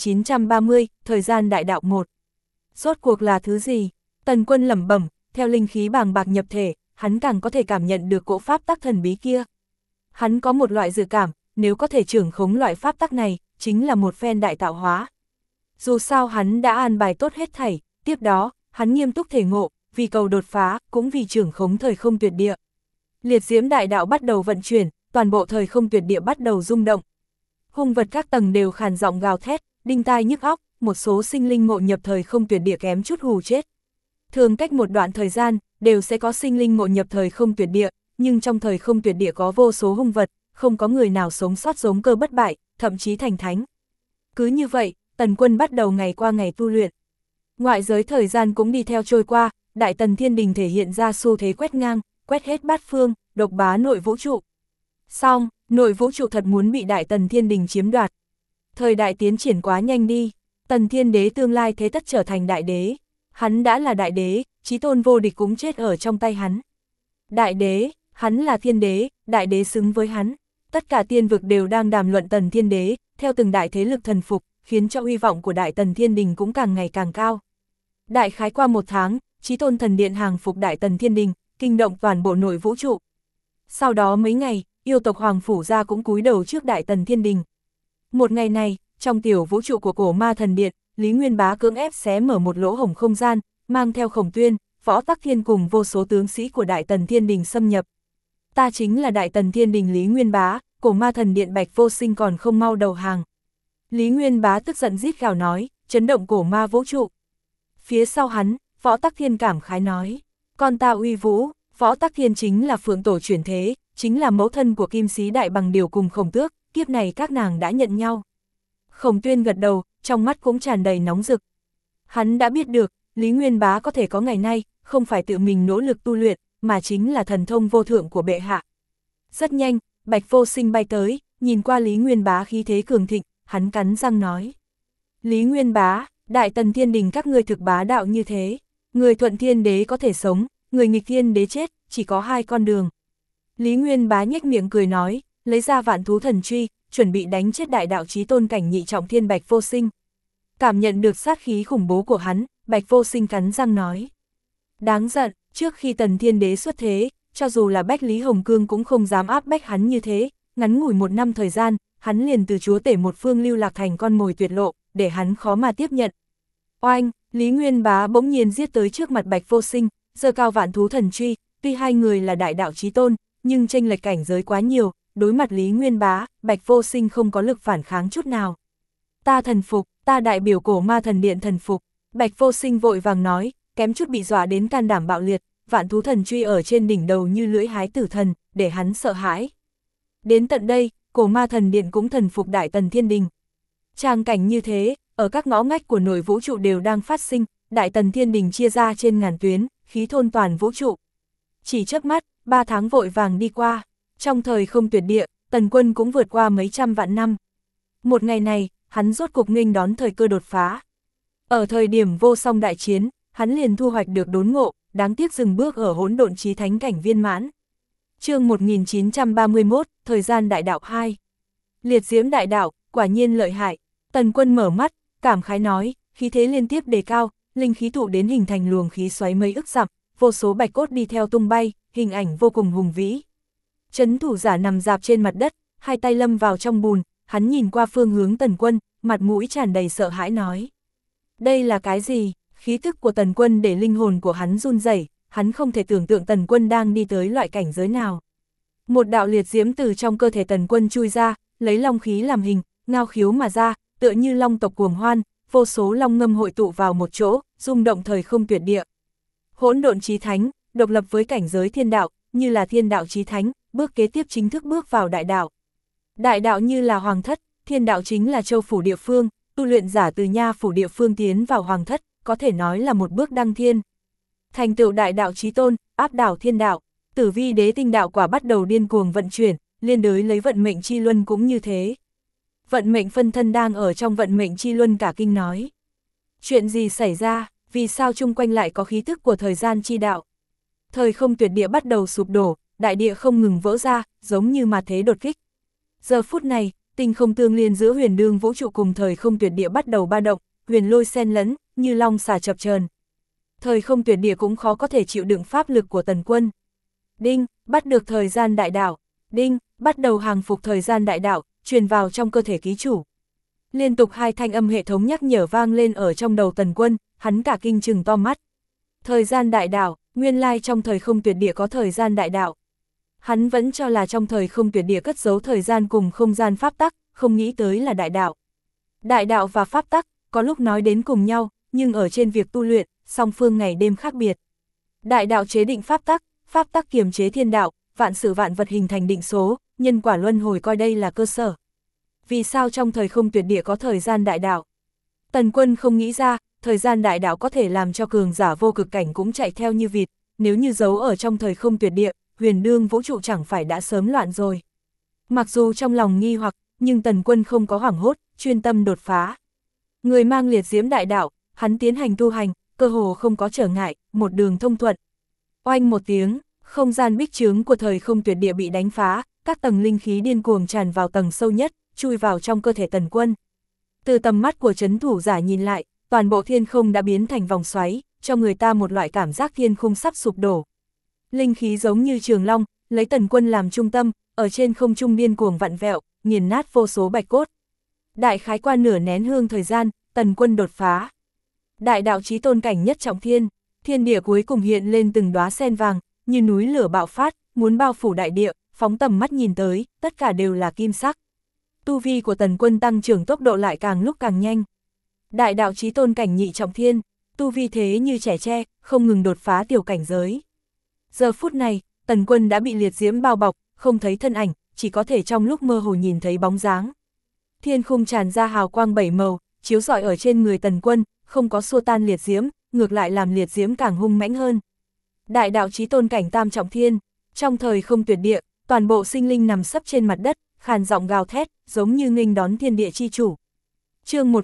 1930, thời gian đại đạo 1. Rốt cuộc là thứ gì? Tần Quân lẩm bẩm, theo linh khí bàng bạc nhập thể, hắn càng có thể cảm nhận được cỗ pháp tắc thần bí kia. Hắn có một loại dự cảm, nếu có thể trưởng khống loại pháp tắc này, chính là một phen đại tạo hóa. Dù sao hắn đã an bài tốt hết thảy, tiếp đó, hắn nghiêm túc thể ngộ, vì cầu đột phá, cũng vì trưởng khống thời không tuyệt địa. Liệt diễm đại đạo bắt đầu vận chuyển, toàn bộ thời không tuyệt địa bắt đầu rung động. Hung vật các tầng đều khàn giọng gào thét, đinh tai nhức óc, một số sinh linh ngộ nhập thời không tuyệt địa kém chút hù chết. Thường cách một đoạn thời gian, đều sẽ có sinh linh ngộ nhập thời không tuyệt địa, nhưng trong thời không tuyệt địa có vô số hung vật, không có người nào sống sót giống cơ bất bại, thậm chí thành thánh. Cứ như vậy, Tần Quân bắt đầu ngày qua ngày tu luyện. Ngoại giới thời gian cũng đi theo trôi qua, Đại Tần Thiên Đình thể hiện ra xu thế quét ngang, quét hết bát phương, độc bá nội vũ trụ. Xong, Nội vũ trụ thật muốn bị Đại Tần Thiên Đình chiếm đoạt. Thời đại tiến triển quá nhanh đi, Tần Thiên Đế tương lai thế tất trở thành đại đế. Hắn đã là đại đế, chí tôn vô địch cũng chết ở trong tay hắn. Đại đế, hắn là thiên đế, đại đế xứng với hắn. Tất cả tiên vực đều đang đàm luận Tần Thiên Đế, theo từng đại thế lực thần phục, khiến cho uy vọng của Đại Tần Thiên Đình cũng càng ngày càng cao. Đại khái qua 1 tháng, Chí Tôn Thần Điện hàng phục Đại Tần Thiên Đình, kinh động toàn bộ nội vũ trụ. Sau đó mấy ngày, yêu tộc Hoàng Phủ Gia cũng cúi đầu trước Đại Tần Thiên Đình. Một ngày này, trong tiểu vũ trụ của Cổ Ma Thần Điện, Lý Nguyên Bá cưỡng ép xé mở một lỗ hổng không gian, mang theo Khổng Tuyên, Võ Tắc Thiên cùng vô số tướng sĩ của Đại Tần Thiên Đình xâm nhập. Ta chính là Đại Tần Thiên Đình Lý Nguyên Bá, Cổ Ma Thần Điện Bạch Vô Sinh còn không mau đầu hàng. Lý Nguyên Bá tức giận rít gào nói, chấn động cổ ma vũ trụ. Phía sau hắn, Võ Tắc Thiên cảm khái nói, con ta uy vũ. Võ Tắc Thiên chính là Phượng Tổ chuyển thế, chính là mẫu thân của Kim Sĩ Đại Bằng Điều cùng Khổng Tước, kiếp này các nàng đã nhận nhau. Khổng Tuyên gật đầu, trong mắt cũng tràn đầy nóng rực. Hắn đã biết được, Lý Nguyên Bá có thể có ngày nay, không phải tự mình nỗ lực tu luyện, mà chính là thần thông vô thượng của bệ hạ. Rất nhanh, Bạch Vô Sinh bay tới, nhìn qua Lý Nguyên Bá khí thế cường thịnh, hắn cắn răng nói. Lý Nguyên Bá, Đại Tần Thiên Đình các ngươi thực bá đạo như thế, người thuận thiên đế có thể sống, người nghịch thiên đế chết, chỉ có 2 con đường. Lý Nguyên Bá nhếch miệng cười nói, lấy ra Vạn Thú Thần Truy, chuẩn bị đánh chết đại đạo chí tôn cảnh nhị trọng thiên Bạch Vô Sinh. Cảm nhận được sát khí khủng bố của hắn, Bạch Vô Sinh cắn răng nói. Đáng giận, trước khi Tần Thiên Đế xuất thế, cho dù là Bách Lý Hồng Cương cũng không dám áp bách hắn như thế, ngắn ngủi 1 năm thời gian, hắn liền từ chúa tể một phương lưu lạc thành con mồi tuyệt lộ, để hắn khó mà tiếp nhận. Oanh, Lý Nguyên Bá bỗng nhiên giết tới trước mặt Bạch Vô Sinh, giơ cao Vạn Thú Thần Truy, tuy hai người là đại đạo chí tôn, nhưng chênh lệch cảnh giới quá nhiều, đối mặt Lý Nguyên Bá, Bạch Vô Sinh không có lực phản kháng chút nào. Ta thần phục, ta đại biểu Cổ Ma Thần Điện thần phục. Bạch Vô Sinh vội vàng nói, kém chút bị dọa đến can đảm bạo liệt, Vạn Thú Thần Truy ở trên đỉnh đầu như lưỡi hái tử thần, để hắn sợ hãi. Đến tận đây, Cổ Ma Thần Điện cũng thần phục Đại Tần Thiên Đình. Tràng cảnh như thế, ở các ngõ ngách của nội vũ trụ đều đang phát sinh, Đại Tần Thiên Đình chia ra trên ngàn tuyến, khí thôn toàn vũ trụ. Chỉ chớp mắt, 3 tháng vội vàng đi qua, trong thời không tuyệt địa, Tần Quân cũng vượt qua mấy trăm vạn năm. Một ngày này, hắn rốt cục nghênh đón thời cơ đột phá. Ở thời điểm vô song đại chiến, hắn liền thu hoạch được đốn ngộ, đáng tiếc dừng bước ở hỗn độn chí thánh cảnh viên mãn. Chương 1931, thời gian đại đạo 2. Liệt diễm đại đạo, quả nhiên lợi hại. Tần Quân mở mắt, cảm khái nói, khí thế liên tiếp đề cao, linh khí tụ đến hình thành luồng khí xoáy mấy ức dặm, vô số bạch cốt đi theo tung bay, hình ảnh vô cùng hùng vĩ. Trấn thủ giả nằm dạp trên mặt đất, hai tay lâm vào trong bùn, hắn nhìn qua phương hướng Tần Quân, mặt mũi tràn đầy sợ hãi nói. Đây là cái gì? Khí tức của Tần Quân để linh hồn của hắn run rẩy, hắn không thể tưởng tượng Tần Quân đang đi tới loại cảnh giới nào. Một đạo liệt diễm từ trong cơ thể Tần Quân chui ra, lấy long khí làm hình, ngao khiếu mà ra, tựa như long tộc cuồng hoan, vô số long ngâm hội tụ vào một chỗ, rung động thời không tuyệt địa. Hỗn độn chí thánh, độc lập với cảnh giới thiên đạo, như là thiên đạo chí thánh, bước kế tiếp chính thức bước vào đại đạo. Đại đạo như là hoàng thất, thiên đạo chính là châu phủ địa phương, tu luyện giả từ nha phủ địa phương tiến vào hoàng thất, có thể nói là một bước đăng thiên. Thành tựu đại đạo chí tôn, áp đảo thiên đạo, Tử Vi đế tinh đạo quả bắt đầu điên cuồng vận chuyển, liên đới lấy vận mệnh chi luân cũng như thế. Vận mệnh phân thân đang ở trong vận mệnh chi luân cả kinh nói. Chuyện gì xảy ra, vì sao chung quanh lại có khí tức của thời gian chi đạo? Thời không tuyệt địa bắt đầu sụp đổ, đại địa không ngừng vỡ ra, giống như ma thế đột kích. Giờ phút này, tinh không tương liên giữa huyền đương vũ trụ cùng thời không tuyệt địa bắt đầu ba động, huyền lôi xen lẫn, như long xà chập chờn. Thời không tuyệt địa cũng khó có thể chịu đựng pháp lực của Tần Quân. Đinh, bắt được thời gian đại đạo. Đinh, bắt đầu hàng phục thời gian đại đạo, truyền vào trong cơ thể ký chủ. Liên tục 2 thanh âm hệ thống nhắc nhở vang lên ở trong đầu Tần Quân, hắn cả kinh trừng to mắt. Thời gian đại đạo, nguyên lai trong thời không tuyệt địa có thời gian đại đạo. Hắn vẫn cho là trong thời không tuyệt địa cất giấu thời gian cùng không gian pháp tắc, không nghĩ tới là đại đạo. Đại đạo và pháp tắc, có lúc nói đến cùng nhau, nhưng ở trên việc tu luyện, song phương ngày đêm khác biệt. Đại đạo chế định pháp tắc kiềm chế thiên đạo, vạn sự vạn vật hình thành định số, nhân quả luân hồi coi đây là cơ sở. Vì sao trong thời không tuyệt địa có thời gian đại đạo? Tần Quân không nghĩ ra, thời gian đại đạo có thể làm cho cường giả vô cực cảnh cũng chạy theo như vịt, nếu như giấu ở trong thời không tuyệt địa, huyền đương vũ trụ chẳng phải đã sớm loạn rồi. Mặc dù trong lòng nghi hoặc, nhưng Tần Quân không có hoảng hốt, chuyên tâm đột phá. Người mang liệt diễm đại đạo, hắn tiến hành tu hành, cơ hồ không có trở ngại, một đường thông thuận. Oanh một tiếng, không gian bích chướng của thời không tuyệt địa bị đánh phá, các tầng linh khí điên cuồng tràn vào tầng sâu nhất, chui vào trong cơ thể Tần Quân. Từ tầm mắt của trấn thủ giả nhìn lại, toàn bộ thiên không đã biến thành vòng xoáy, cho người ta một loại cảm giác thiên khung sắp sụp đổ. Linh khí giống như trường long, lấy Tần Quân làm trung tâm, ở trên không trung điên cuồng vặn vẹo, nghiền nát vô số bạch cốt. Đại khái qua nửa nén hương thời gian, Tần Quân đột phá. Đại đạo chí tôn cảnh nhất trọng thiên, thiên địa cuối cùng hiện lên từng đóa sen vàng, như núi lửa bạo phát, muốn bao phủ đại địa, phóng tầm mắt nhìn tới, tất cả đều là kim sắc. Tu vi của Tần Quân tăng trưởng tốc độ lại càng lúc càng nhanh. Đại đạo chí tôn cảnh nhị trọng thiên, tu vi thế như trẻ tre, không ngừng đột phá tiểu cảnh giới. Giờ phút này, Tần Quân đã bị liệt diễm bao bọc, không thấy thân ảnh, chỉ có thể trong lúc mơ hồ nhìn thấy bóng dáng. Thiên khung tràn ra hào quang bảy màu, chiếu rọi ở trên người Tần Quân, không có xua tan liệt diễm, ngược lại làm liệt diễm càng hung mãnh hơn. Đại đạo chí tôn cảnh tam trọng thiên, trong thời không tuyệt địa, toàn bộ sinh linh nằm sấp trên mặt đất, khàn giọng gào thét, giống như nghênh đón thiên địa chi chủ. Chương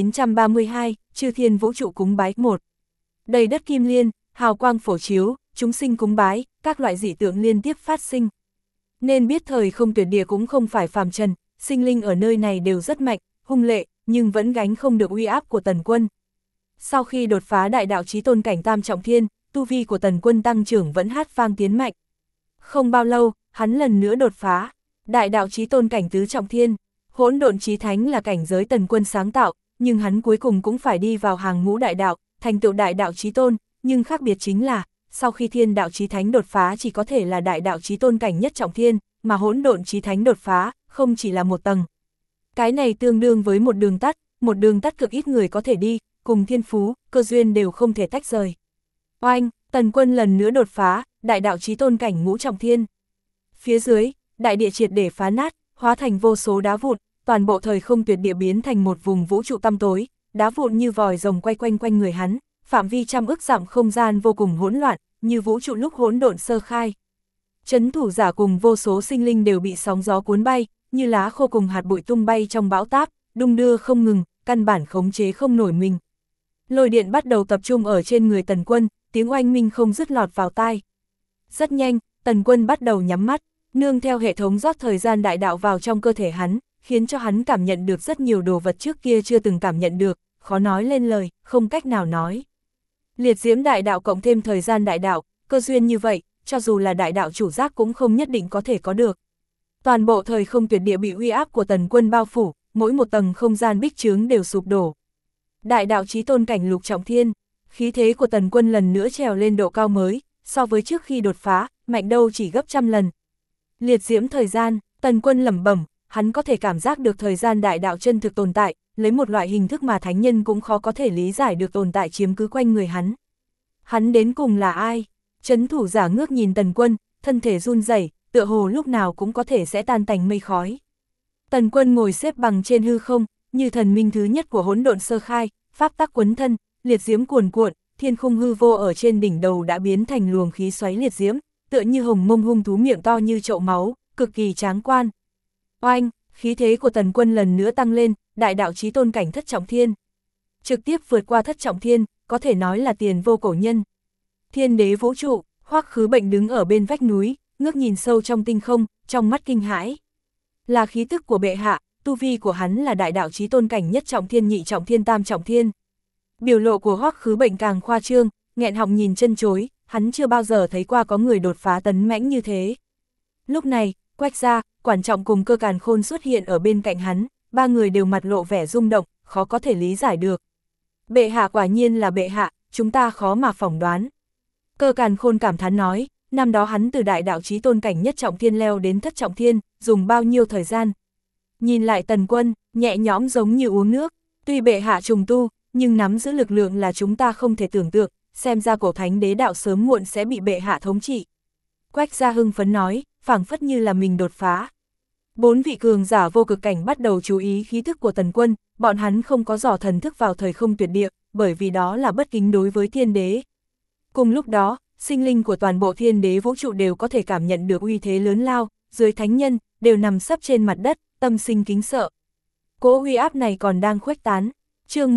1932, Chư Thiên Vũ Trụ cúng bái 1. Đầy đất kim liên, hào quang phổ chiếu, chúng sinh cúng bái, các loại dị tượng liên tiếp phát sinh. Nên biết thời không tuyệt địa cũng không phải phàm trần, sinh linh ở nơi này đều rất mạnh, hung lệ, nhưng vẫn gánh không được uy áp của Tần Quân. Sau khi đột phá đại đạo chí tôn cảnh tam trọng thiên, tu vi của Tần Quân tăng trưởng vẫn hát vang tiến mạnh. Không bao lâu, hắn lần nữa đột phá, đại đạo chí tôn cảnh tứ trọng thiên, hỗn độn chí thánh là cảnh giới Tần Quân sáng tạo, nhưng hắn cuối cùng cũng phải đi vào hàng ngũ đại đạo, thành tựu đại đạo chí tôn, nhưng khác biệt chính là, sau khi thiên đạo chí thánh đột phá chỉ có thể là đại đạo chí tôn cảnh nhất trọng thiên, mà hỗn độn chí thánh đột phá, không chỉ là một tầng. Cái này tương đương với một đường tắt cực ít người có thể đi, cùng thiên phú, cơ duyên đều không thể tách rời. Oanh, Tần Quân lần nữa đột phá, đại đạo chí tôn cảnh ngũ trọng thiên. Phía dưới, đại địa triệt để phá nát, hóa thành vô số đá vụn, toàn bộ thời không tuyệt địa biến thành một vùng vũ trụ tăm tối, đá vụn như vòi rồng quay quanh quanh người hắn, phạm vi trăm ức dặm không gian vô cùng hỗn loạn, như vũ trụ lúc hỗn độn sơ khai. Trấn thủ giả cùng vô số sinh linh đều bị sóng gió cuốn bay, như lá khô cùng hạt bụi tung bay trong bão táp, đung đưa không ngừng, căn bản khống chế không nổi mình. Lôi điện bắt đầu tập trung ở trên người Tần Quân, tiếng oanh minh không dứt lọt vào tai. Rất nhanh, Tần Quân bắt đầu nhắm mắt, nương theo hệ thống rót thời gian đại đạo vào trong cơ thể hắn, khiến cho hắn cảm nhận được rất nhiều đồ vật trước kia chưa từng cảm nhận được, khó nói lên lời, không cách nào nói. Liệt diễm đại đạo cộng thêm thời gian đại đạo, cơ duyên như vậy, cho dù là đại đạo chủ giác cũng không nhất định có thể có được. Toàn bộ thời không tuyệt địa bị uy áp của Tần Quân bao phủ, mỗi một tầng không gian bích chướng đều sụp đổ. Đại đạo chí tôn cảnh lục trọng thiên, khí thế của Tần Quân lần nữa trèo lên độ cao mới, so với trước khi đột phá, mạnh đâu chỉ gấp trăm lần. Liệt diễm thời gian, Tần Quân lẩm bẩm, hắn có thể cảm giác được thời gian đại đạo chân thực tồn tại, lấy một loại hình thức mà thánh nhân cũng khó có thể lý giải được tồn tại chiếm cứ quanh người hắn. Hắn đến cùng là ai? Trấn thủ giả ngước nhìn Tần Quân, thân thể run rẩy, tựa hồ lúc nào cũng có thể sẽ tan tành mây khói. Tần Quân ngồi xếp bằng trên hư không, như thần minh thứ nhất của hỗn độn sơ khai, pháp tắc quấn thân, liệt diễm cuồn cuộn, thiên khung hư vô ở trên đỉnh đầu đã biến thành luồng khí xoáy liệt diễm, tựa như hồng mông hung thú miệng to như chậu máu, cực kỳ tráng quan. Oanh, khí thế của Tần Quân lần nữa tăng lên, đại đạo chí tôn cảnh thất trọng thiên. Trực tiếp vượt qua thất trọng thiên, có thể nói là tiền vô cổ nhân. Thiên đế vũ trụ, Hoắc Khứ Bệnh đứng ở bên vách núi, ngước nhìn sâu trong tinh không, trong mắt kinh hãi. Là khí tức của bệ hạ, tu vi của hắn là đại đạo chí tôn cảnh nhất trọng thiên, nhị trọng thiên, tam trọng thiên. Biểu lộ của Hoắc Khứ Bệnh càng khoa trương, nghẹn họng nhìn chân chối, hắn chưa bao giờ thấy qua có người đột phá tấn mãnh như thế. Lúc này, Quách Gia, Quản Trọng cùng Cơ Càn Khôn xuất hiện ở bên cạnh hắn, ba người đều mặt lộ vẻ rung động, khó có thể lý giải được. Bệ hạ quả nhiên là bệ hạ, chúng ta khó mà phỏng đoán. Cơ Càn Khôn cảm thán nói, năm đó hắn từ đại đạo chí tôn cảnh nhất trọng thiên leo đến thất trọng thiên, dùng bao nhiêu thời gian. Nhìn lại Tần Quân, nhẹ nhõm giống như uống nước, tuy bệ hạ trùng tu, nhưng nắm giữ lực lượng là chúng ta không thể tưởng tượng, xem ra cổ thánh đế đạo sớm muộn sẽ bị bệ hạ thống trị. Quách Gia hưng phấn nói, phảng phất như là mình đột phá. Bốn vị cường giả vô cực cảnh bắt đầu chú ý khí thức của Tần Quân, bọn hắn không có dò thần thức vào thời không tuyệt địa, bởi vì đó là bất kính đối với thiên đế. Cùng lúc đó, sinh linh của toàn bộ thiên đế vũ trụ đều có thể cảm nhận được uy thế lớn lao, dưới thánh nhân, đều nằm sấp trên mặt đất, tâm sinh kính sợ. Cỗ uy áp này còn đang khuếch tán. Chương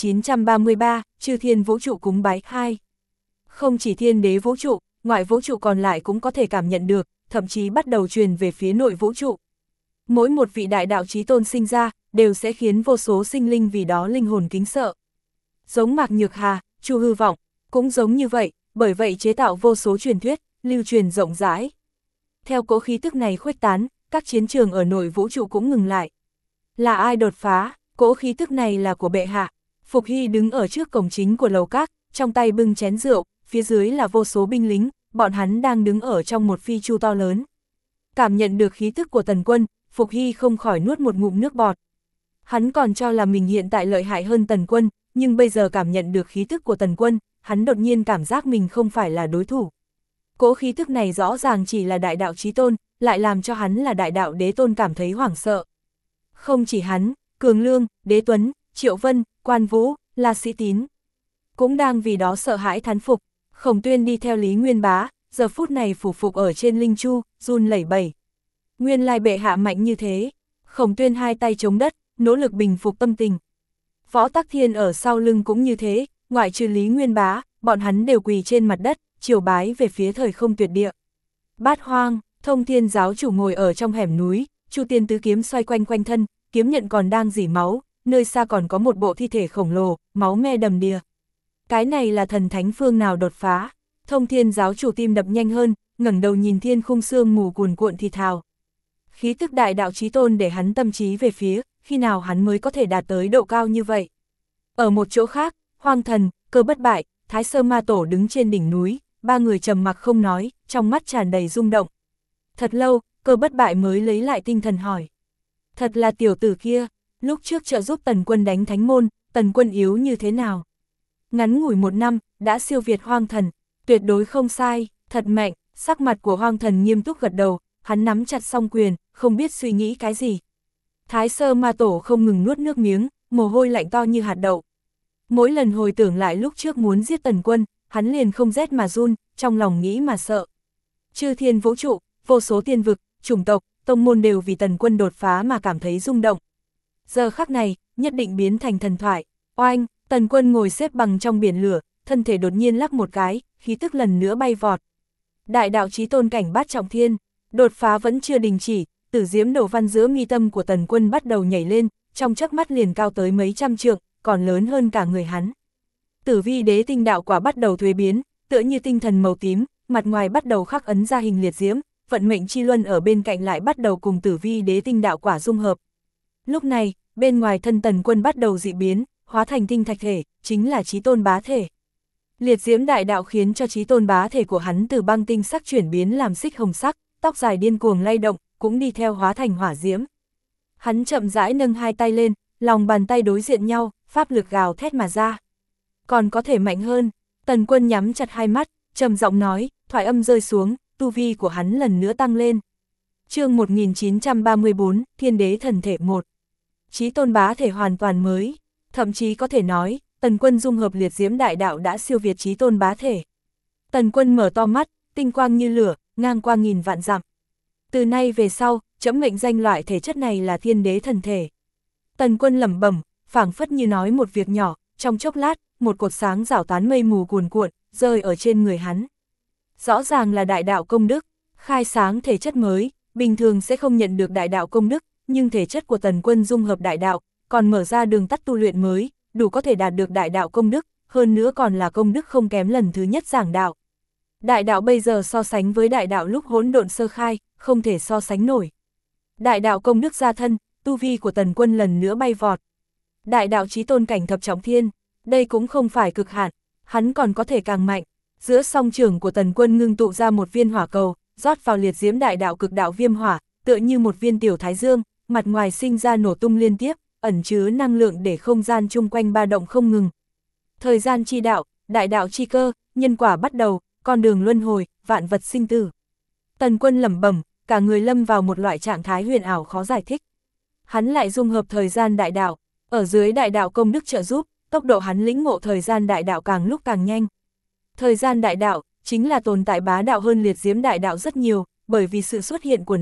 1933, Chư Thiên Vũ Trụ cúng bái 2. Không chỉ thiên đế vũ trụ, ngoại vũ trụ còn lại cũng có thể cảm nhận được, thậm chí bắt đầu truyền về phía nội vũ trụ. Mỗi một vị đại đạo chí tôn sinh ra, đều sẽ khiến vô số sinh linh vì đó linh hồn kính sợ. Giống Mạc Nhược Hà, Chu Hư Vọng, cũng giống như vậy, bởi vậy chế tạo vô số truyền thuyết, lưu truyền rộng rãi. Theo cỗ khí tức này khuếch tán, các chiến trường ở nội vũ trụ cũng ngừng lại. Là ai đột phá? Cỗ khí tức này là của bệ hạ. Phục Hy đứng ở trước cổng chính của lầu các, trong tay bưng chén rượu, phía dưới là vô số binh lính, bọn hắn đang đứng ở trong một phi chu to lớn. Cảm nhận được khí tức của Tần Quân, Phục Hy không khỏi nuốt một ngụm nước bọt. Hắn còn cho là mình hiện tại lợi hại hơn Tần Quân, nhưng bây giờ cảm nhận được khí tức của Tần Quân, hắn đột nhiên cảm giác mình không phải là đối thủ. Cỗ khí tức này rõ ràng chỉ là đại đạo chí tôn, lại làm cho hắn là đại đạo đế tôn cảm thấy hoảng sợ. Không chỉ hắn, Cường Lương, Đế Tuấn, Triệu Vân, Quan Vũ, La Sĩ Tín cũng đang vì đó sợ hãi thán phục. Khổng Tuyên đi theo Lý Nguyên Bá, giờ phút này phủ phục ở trên linh chu, run lẩy bẩy. Nguyên lai bệ hạ mạnh như thế. Khổng Tuyên hai tay chống đất, nỗ lực bình phục tâm tình. Võ Tắc Thiên ở sau lưng cũng như thế, ngoại trừ Lý Nguyên Bá, bọn hắn đều quỳ trên mặt đất, triều bái về phía thời không tuyệt địa. Bát Hoang, Thông Thiên giáo chủ ngồi ở trong hẻm núi, Chu Tiên tứ kiếm xoay quanh quanh thân, kiếm nhận còn đang rỉ máu, nơi xa còn có một bộ thi thể khổng lồ, máu me đầm đìa. Cái này là thần thánh phương nào đột phá? Thông Thiên giáo chủ tim đập nhanh hơn, ngẩng đầu nhìn thiên khung sương mù cuồn cuộn thì thào. Khí tức đại đạo chí tôn để hắn tâm trí về phía, khi nào hắn mới có thể đạt tới độ cao như vậy? Ở một chỗ khác, Hoang Thần, Cơ Bất Bại, Thái Sơ Ma Tổ đứng trên đỉnh núi, ba người trầm mặc không nói, trong mắt tràn đầy rung động. Thật lâu, Cơ Bất Bại mới lấy lại tinh thần hỏi. Thật là tiểu tử kia, lúc trước trợ giúp Tần Quân đánh Thánh Môn, Tần Quân yếu như thế nào? Ngắn ngủi 1 năm, đã siêu việt Hoang Thần, tuyệt đối không sai, thật mạnh. Sắc mặt của Hoang Thần nghiêm túc gật đầu, hắn nắm chặt song quyền, không biết suy nghĩ cái gì. Thái Sơ Ma Tổ không ngừng nuốt nước miếng, mồ hôi lạnh to như hạt đậu. Mỗi lần hồi tưởng lại lúc trước muốn giết Tần Quân, hắn liền không rét mà run, trong lòng nghĩ mà sợ. Chư thiên vũ trụ, vô số tiên vực, chủng tộc, tông môn đều vì Tần Quân đột phá mà cảm thấy rung động. Giờ khắc này, nhất định biến thành thần thoại. Oanh, Tần Quân ngồi xếp bằng trong biển lửa, thân thể đột nhiên lắc một cái, khí tức lần nữa bay vọt. Đại đạo chí tôn cảnh bát trọng thiên, đột phá vẫn chưa đình chỉ, tử diễm đổ văn giữa mi tâm của Tần Quân bắt đầu nhảy lên, trong chớp mắt liền cao tới mấy trăm trượng, còn lớn hơn cả người hắn. Tử vi đế tinh đạo quả bắt đầu thuế biến, tựa như tinh thần màu tím, mặt ngoài bắt đầu khắc ấn ra hình liệt diễm, vận mệnh chi luân ở bên cạnh lại bắt đầu cùng tử vi đế tinh đạo quả dung hợp. Lúc này, bên ngoài thân Tần Quân bắt đầu dị biến, hóa thành tinh thạch thể, chính là chí tôn bá thể. Liệt diễm đại đạo khiến cho chí tôn bá thể của hắn từ băng tinh sắc chuyển biến làm xích hồng sắc, tóc dài điên cuồng lay động, cũng đi theo hóa thành hỏa diễm. Hắn chậm rãi nâng hai tay lên, lòng bàn tay đối diện nhau, pháp lực gào thét mà ra. Còn có thể mạnh hơn. Tần Quân nhắm chặt hai mắt, trầm giọng nói, thoại âm rơi xuống, tu vi của hắn lần nữa tăng lên. Chương 1934, Thiên Đế Thần Thể 1. Chí tôn bá thể hoàn toàn mới, thậm chí có thể nói, Tần Quân dung hợp liệt diễm đại đạo đã siêu việt chí tôn bá thể. Tần Quân mở to mắt, tinh quang như lửa, ngang qua nghìn vạn dặm. Từ nay về sau, trẫm mệnh danh loại thể chất này là Thiên Đế Thần Thể. Tần Quân lẩm bẩm, phảng phất như nói một việc nhỏ, trong chốc lát, một cột sáng rảo tán mây mù cuồn cuộn, rơi ở trên người hắn. Rõ ràng là đại đạo công đức, khai sáng thể chất mới, bình thường sẽ không nhận được đại đạo công đức, nhưng thể chất của Tần Quân dung hợp đại đạo, còn mở ra đường tắt tu luyện mới, đủ có thể đạt được đại đạo công đức, hơn nữa còn là công đức không kém lần thứ nhất giảng đạo. Đại đạo bây giờ so sánh với đại đạo lúc hỗn độn sơ khai, không thể so sánh nổi. Đại đạo công đức gia thân, tu vi của Tần Quân lần nữa bay vọt. Đại đạo chí tôn cảnh thập trọng thiên, đây cũng không phải cực hạn, hắn còn có thể càng mạnh. Giữa song trường của Tần Quân ngưng tụ ra một viên hỏa cầu, rót vào liệt diễm đại đạo cực đạo viêm hỏa, tựa như một viên tiểu thái dương, mặt ngoài sinh ra nổ tung liên tiếp, ẩn chứa năng lượng để không gian chung quanh ba động không ngừng. Thời gian chi đạo, đại đạo chi cơ, nhân quả bắt đầu, con đường luân hồi, vạn vật sinh tử. Tần Quân lẩm bẩm, cả người lâm vào một loại trạng thái huyền ảo khó giải thích. Hắn lại dung hợp thời gian đại đạo, ở dưới đại đạo công đức trợ giúp, tốc độ hắn lĩnh ngộ thời gian đại đạo càng lúc càng nhanh. Thời gian đại đạo chính là tồn tại bá đạo hơn liệt diễm đại đạo rất nhiều, bởi vì sự xuất hiện của nó,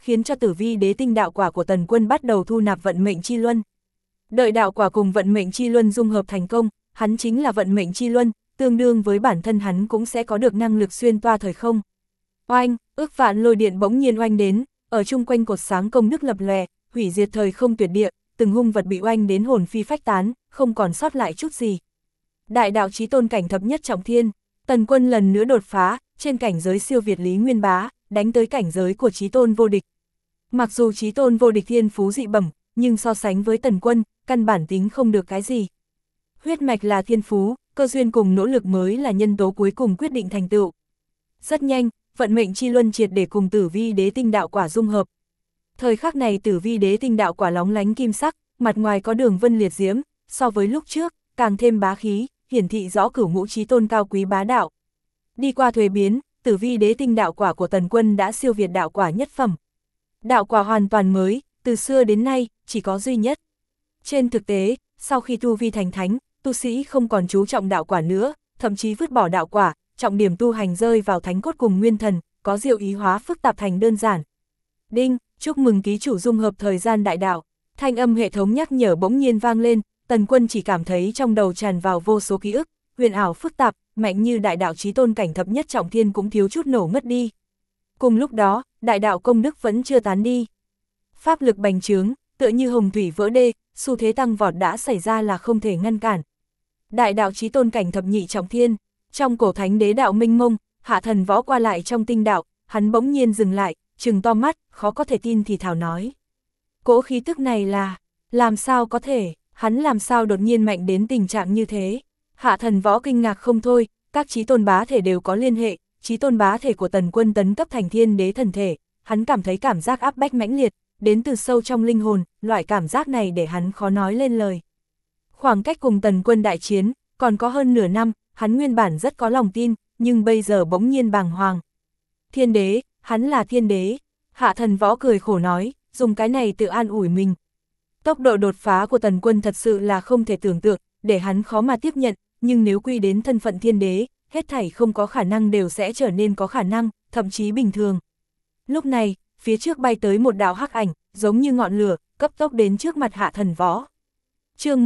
khiến cho tử vi đế tinh đạo quả của Tần Quân bắt đầu thu nạp vận mệnh chi luân. Đợi đạo quả cùng vận mệnh chi luân dung hợp thành công, hắn chính là vận mệnh chi luân, tương đương với bản thân hắn cũng sẽ có được năng lực xuyên toa thời không. Oanh, ước vạn lôi điện bỗng nhiên oanh đến, ở chung quanh cột sáng công đức lập lòe, hủy diệt thời không tuyệt địa, từng hung vật bị oanh đến hồn phi phách tán, không còn sót lại chút gì. Đại đạo chí tôn cảnh thập nhất trọng thiên, Tần Quân lần nữa đột phá, trên cảnh giới siêu việt Lý Nguyên Bá, đánh tới cảnh giới của chí tôn vô địch. Mặc dù chí tôn vô địch thiên phú dị bẩm, nhưng so sánh với Tần Quân, căn bản tính không được cái gì. Huyết mạch là thiên phú, cơ duyên cùng nỗ lực mới là nhân tố cuối cùng quyết định thành tựu. Rất nhanh, vận mệnh chi luân triệt để cùng tử vi đế tinh đạo quả dung hợp. Thời khắc này tử vi đế tinh đạo quả lóng lánh kim sắc, mặt ngoài có đường vân liệt diễm, so với lúc trước, càng thêm bá khí, hiển thị rõ cửu ngũ chí tôn cao quý bá đạo. Đi qua thuế biến, tử vi đế tinh đạo quả của Tần Quân đã siêu việt đạo quả nhất phẩm. Đạo quả hoàn toàn mới, từ xưa đến nay, chỉ có duy nhất. Trên thực tế, sau khi tu vi thành thánh, tu sĩ không còn chú trọng đạo quả nữa, thậm chí vứt bỏ đạo quả, trọng điểm tu hành rơi vào thánh cốt cùng nguyên thần, có diệu ý hóa phức tạp thành đơn giản. Đinh, chúc mừng ký chủ dung hợp thời gian đại đạo. Thanh âm hệ thống nhắc nhở bỗng nhiên vang lên, Tần Quân chỉ cảm thấy trong đầu tràn vào vô số ký ức, huyền ảo phức tạp, mạnh như đại đạo chí tôn cảnh thập nhất trọng thiên cũng thiếu chút nổ mất đi. Cùng lúc đó, đại đạo công đức vẫn chưa tán đi. Pháp lực bành trướng, tựa như hồng thủy vỡ đê, xu thế tăng vọt đã xảy ra là không thể ngăn cản. Đại đạo chí tôn cảnh thập nhị trọng thiên, trong cổ thánh đế đạo minh mông, Hạ Thần Võ qua lại trong tinh đạo, hắn bỗng nhiên dừng lại, trừng to mắt, khó có thể tin thì thào nói. Cỗ khí tức này là, làm sao có thể, hắn làm sao đột nhiên mạnh đến tình trạng như thế. Hạ Thần Võ kinh ngạc không thôi, các chí tôn bá thể đều có liên hệ, chí tôn bá thể của Tần Quân tấn cấp thành thiên đế thần thể, hắn cảm thấy cảm giác áp bách mãnh liệt, đến từ sâu trong linh hồn, loại cảm giác này để hắn khó nói lên lời. Khoảng cách cùng Tần Quân đại chiến, còn có hơn nửa năm, hắn nguyên bản rất có lòng tin, nhưng bây giờ bỗng nhiên bàng hoàng. Thiên đế, hắn là thiên đế. Hạ Thần Võ cười khổ nói, dùng cái này tự an ủi mình. Tốc độ đột phá của Tần Quân thật sự là không thể tưởng tượng, để hắn khó mà tiếp nhận, nhưng nếu quy đến thân phận thiên đế, hết thảy không có khả năng đều sẽ trở nên có khả năng, thậm chí bình thường. Lúc này, phía trước bay tới một đạo hắc ảnh, giống như ngọn lửa, cấp tốc đến trước mặt Hạ Thần Võ. Chương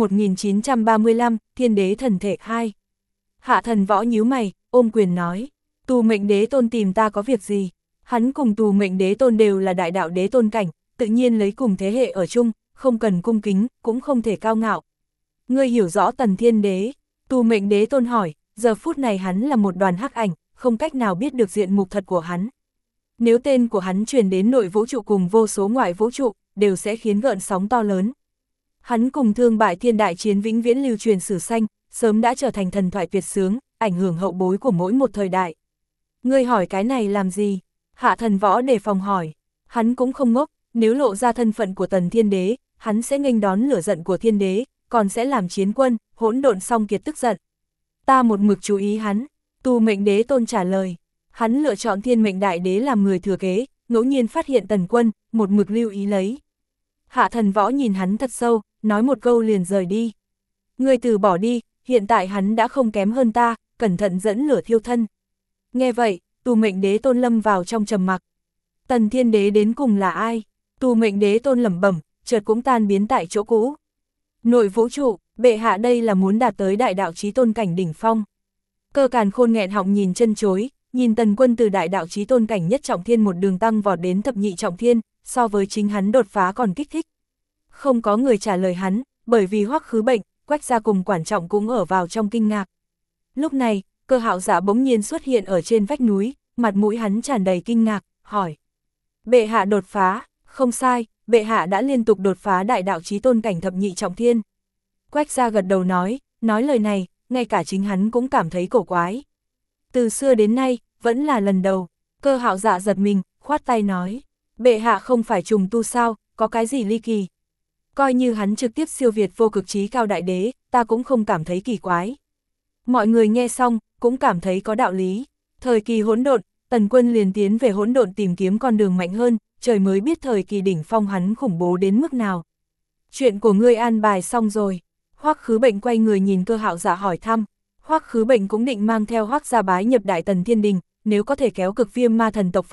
1935, Thiên Đế Thần Thể 2. Hạ Thần Võ nhíu mày, ôm quyền nói, Tù Mệnh Đế Tôn tìm ta có việc gì? Hắn cùng Tù Mệnh Đế Tôn đều là đại đạo đế tôn cảnh, tự nhiên lấy cùng thế hệ ở chung, không cần cung kính, cũng không thể cao ngạo. Ngươi hiểu rõ Tần Thiên Đế? Tù Mệnh Đế Tôn hỏi, giờ phút này hắn là một đoàn hắc ảnh, không cách nào biết được diện mục thật của hắn. Nếu tên của hắn truyền đến nội vũ trụ cùng vô số ngoại vũ trụ, đều sẽ khiến gợn sóng to lớn. Hắn cùng thương bại thiên đại chiến vĩnh viễn lưu truyền sử sanh, sớm đã trở thành thần thoại tuyệt sướng, ảnh hưởng hậu bối của mỗi một thời đại. Ngươi hỏi cái này làm gì? Hạ Thần Võ đề phòng hỏi. Hắn cũng không ngốc, nếu lộ ra thân phận của Tần Thiên Đế, hắn sẽ nghênh đón lửa giận của Thiên Đế, còn sẽ làm chiến quân, hỗn độn song kiệt tức giận. Ta một mực chú ý hắn. Tù Mệnh Đế Tôn trả lời. Hắn lựa chọn Thiên Mệnh Đại Đế làm người thừa kế, ngẫu nhiên phát hiện Tần Quân, một mực lưu ý lấy. Hạ Thần Võ nhìn hắn thật sâu, nói một câu liền rời đi. Ngươi từ bỏ đi, hiện tại hắn đã không kém hơn ta, cẩn thận dẫn lửa thiêu thân. Nghe vậy, Tù Mệnh Đế Tôn lâm vào trong trầm mặc. Tần Thiên Đế đến cùng là ai? Tù Mệnh Đế Tôn lẩm bẩm, chợt cũng tan biến tại chỗ cũ. Nội vũ trụ, bệ hạ đây là muốn đạt tới đại đạo chí tôn cảnh đỉnh phong. Cơ Càn Khôn nghẹn họng nhìn chân chối, nhìn Tần Quân từ đại đạo chí tôn cảnh nhất trọng thiên một đường tăng vọt đến thập nhị trọng thiên, so với chính hắn đột phá còn kích thích. Không có người trả lời hắn, bởi vì Hoắc Khứ Bệnh, Quách gia cùng Quản Trọng cũng ở vào trong kinh ngạc. Lúc này, Cơ Hạo Giả bỗng nhiên xuất hiện ở trên vách núi, mặt mũi hắn tràn đầy kinh ngạc, hỏi. Bệ hạ đột phá, không sai, bệ hạ đã liên tục đột phá đại đạo chí tôn cảnh thập nhị trọng thiên. Quách gia gật đầu nói lời này, ngay cả chính hắn cũng cảm thấy cổ quái. Từ xưa đến nay, vẫn là lần đầu. Cơ Hạo Dạ giật mình, khoát tay nói. Bệ hạ không phải trùng tu sao, có cái gì ly kỳ. Coi như hắn trực tiếp siêu việt vô cực chí cao đại đế, ta cũng không cảm thấy kỳ quái. Mọi người nghe xong, cũng cảm thấy có đạo lý. Thời kỳ hỗn độn, Tần Quân liền tiến về hỗn độn tìm kiếm con đường mạnh hơn, trời mới biết thời kỳ đỉnh phong hắn khủng bố đến mức nào. Chuyện của ngươi an bài xong rồi. Hoắc Khứ Bệnh quay người nhìn Cơ Hạo Dạ hỏi thăm. Hoắc Khứ Bệnh cũng định mang theo Hoắc gia bái nhập Đại Tần Thiên Đình, nếu có thể kéo Cực Viêm ma thần tộc vào,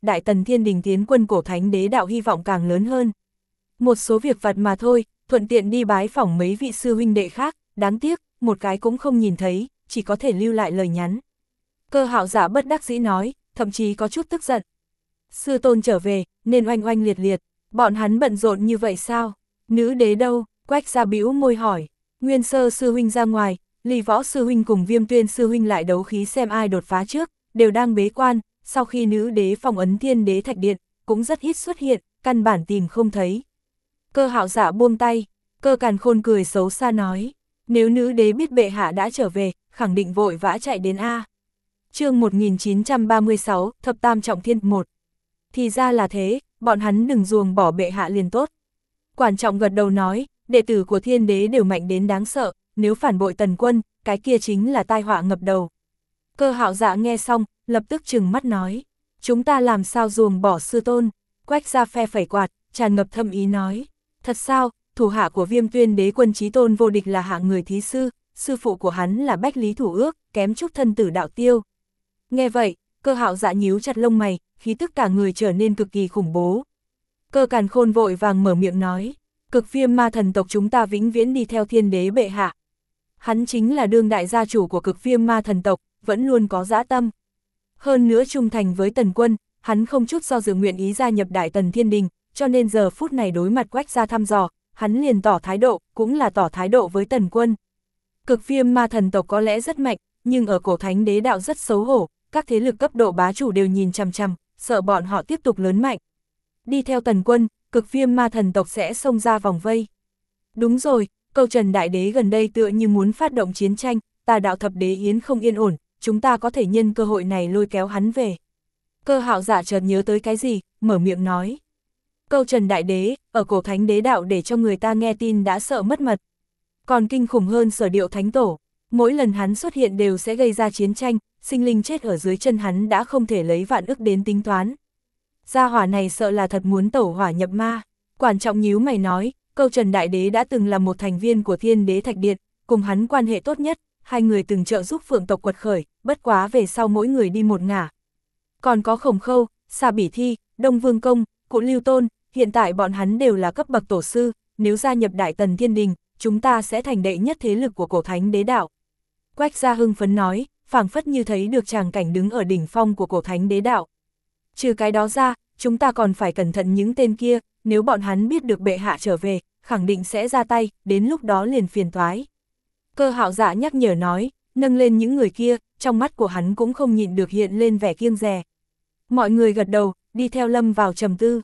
Đại Tần Thiên Đình tiến quân cổ thánh đế đạo hy vọng càng lớn hơn. Một số việc vặt mà thôi, thuận tiện đi bái phỏng mấy vị sư huynh đệ khác, đáng tiếc, một cái cũng không nhìn thấy, chỉ có thể lưu lại lời nhắn. Cơ Hạo Dạ bất đắc dĩ nói, thậm chí có chút tức giận. Sư tôn trở về, nên oanh oanh liệt liệt, bọn hắn bận rộn như vậy sao? Nữ đế đâu? Quách Gia bĩu môi hỏi. Nguyên Sơ sư huynh ra ngoài, Ly Võ sư huynh cùng Viêm Tuyên sư huynh lại đấu khí xem ai đột phá trước, đều đang bế quan, sau khi nữ đế phong ấn Thiên Đế Thạch Điện, cũng rất ít xuất hiện, căn bản tìm không thấy. Cơ Hạo Dạ buông tay, Cơ Càn Khôn cười xấu xa nói, nếu nữ đế biết bệ hạ đã trở về, khẳng định vội vã chạy đến A. Chương 1936, Thập Tam Trọng Thiên 1. Thì ra là thế, bọn hắn đừng ruồng bỏ bệ hạ liền tốt. Quản Trọng gật đầu nói, đệ tử của Thiên Đế đều mạnh đến đáng sợ, nếu phản bội Tần Quân, cái kia chính là tai họa ngập đầu. Cơ Hạo Dạ nghe xong, lập tức trừng mắt nói, chúng ta làm sao ruồng bỏ sư tôn? Quách Gia phe phẩy quạt, tràn ngập thâm ý nói, thật sao, thủ hạ của Viêm Tuyên đế quân chí tôn vô địch là hạng người thí sư, sư phụ của hắn là Bách Lý Thủ Ước, kém chút thân tử đạo tiêu. Nghe vậy, Cơ Hạo Dạ nhíu chặt lông mày, khí tức cả người trở nên cực kỳ khủng bố. Cơ Càn Khôn vội vàng mở miệng nói, Cực Viêm ma thần tộc chúng ta vĩnh viễn đi theo Thiên Đế bệ hạ. Hắn chính là đương đại gia chủ của Cực Viêm ma thần tộc, vẫn luôn có dã tâm. Hơn nữa trung thành với Tần Quân, hắn không chút do dự nguyện ý gia nhập Đại Tần Thiên Đình, cho nên giờ phút này đối mặt Quách Gia thăm dò, hắn liền tỏ thái độ, cũng là tỏ thái độ với Tần Quân. Cực Viêm ma thần tộc có lẽ rất mạnh, nhưng ở cổ thánh đế đạo rất xấu hổ, các thế lực cấp độ bá chủ đều nhìn chằm chằm, sợ bọn họ tiếp tục lớn mạnh. Đi theo Tần Quân, Cực Viêm ma thần tộc sẽ xông ra vòng vây. Đúng rồi, Câu Trần Đại Đế gần đây tựa như muốn phát động chiến tranh, Tà đạo thập đế yến không yên ổn, chúng ta có thể nhân cơ hội này lôi kéo hắn về. Cơ Hạo Dạ chợt nhớ tới cái gì, mở miệng nói. Câu Trần Đại Đế, ở cổ thánh đế đạo để cho người ta nghe tin đã sợ mất mật. Còn kinh khủng hơn Sở Điệu Thánh Tổ, mỗi lần hắn xuất hiện đều sẽ gây ra chiến tranh, sinh linh chết ở dưới chân hắn đã không thể lấy vạn ức đến tính toán. Gia hỏa này sợ là thật muốn tẩu hỏa nhập ma. Quản Trọng nhíu mày nói, Câu Trần Đại Đế đã từng là một thành viên của Thiên Đế Thạch Điện, cùng hắn quan hệ tốt nhất, hai người từng trợ giúp Phượng tộc quật khởi, bất quá về sau mỗi người đi một ngả. Còn có Khổng Khâu, Xà Bỉ Thi, Đông Vương Công, Cụ Lưu Tôn, hiện tại bọn hắn đều là cấp bậc tổ sư, nếu gia nhập Đại Tần Thiên Đình, chúng ta sẽ thành đệ nhất thế lực của cổ thánh đế đạo. Quách Gia hưng phấn nói, phảng phất như thấy được tràng cảnh đứng ở đỉnh phong của cổ thánh đế đạo. Trừ cái đó ra, chúng ta còn phải cẩn thận những tên kia, nếu bọn hắn biết được bệ hạ trở về, khẳng định sẽ ra tay, đến lúc đó liền phiền toái. Cơ Hạo Dạ nhắc nhở nói, nâng lên những người kia, trong mắt của hắn cũng không nhịn được hiện lên vẻ kiêng dè. Mọi người gật đầu, đi theo lâm vào trầm tư.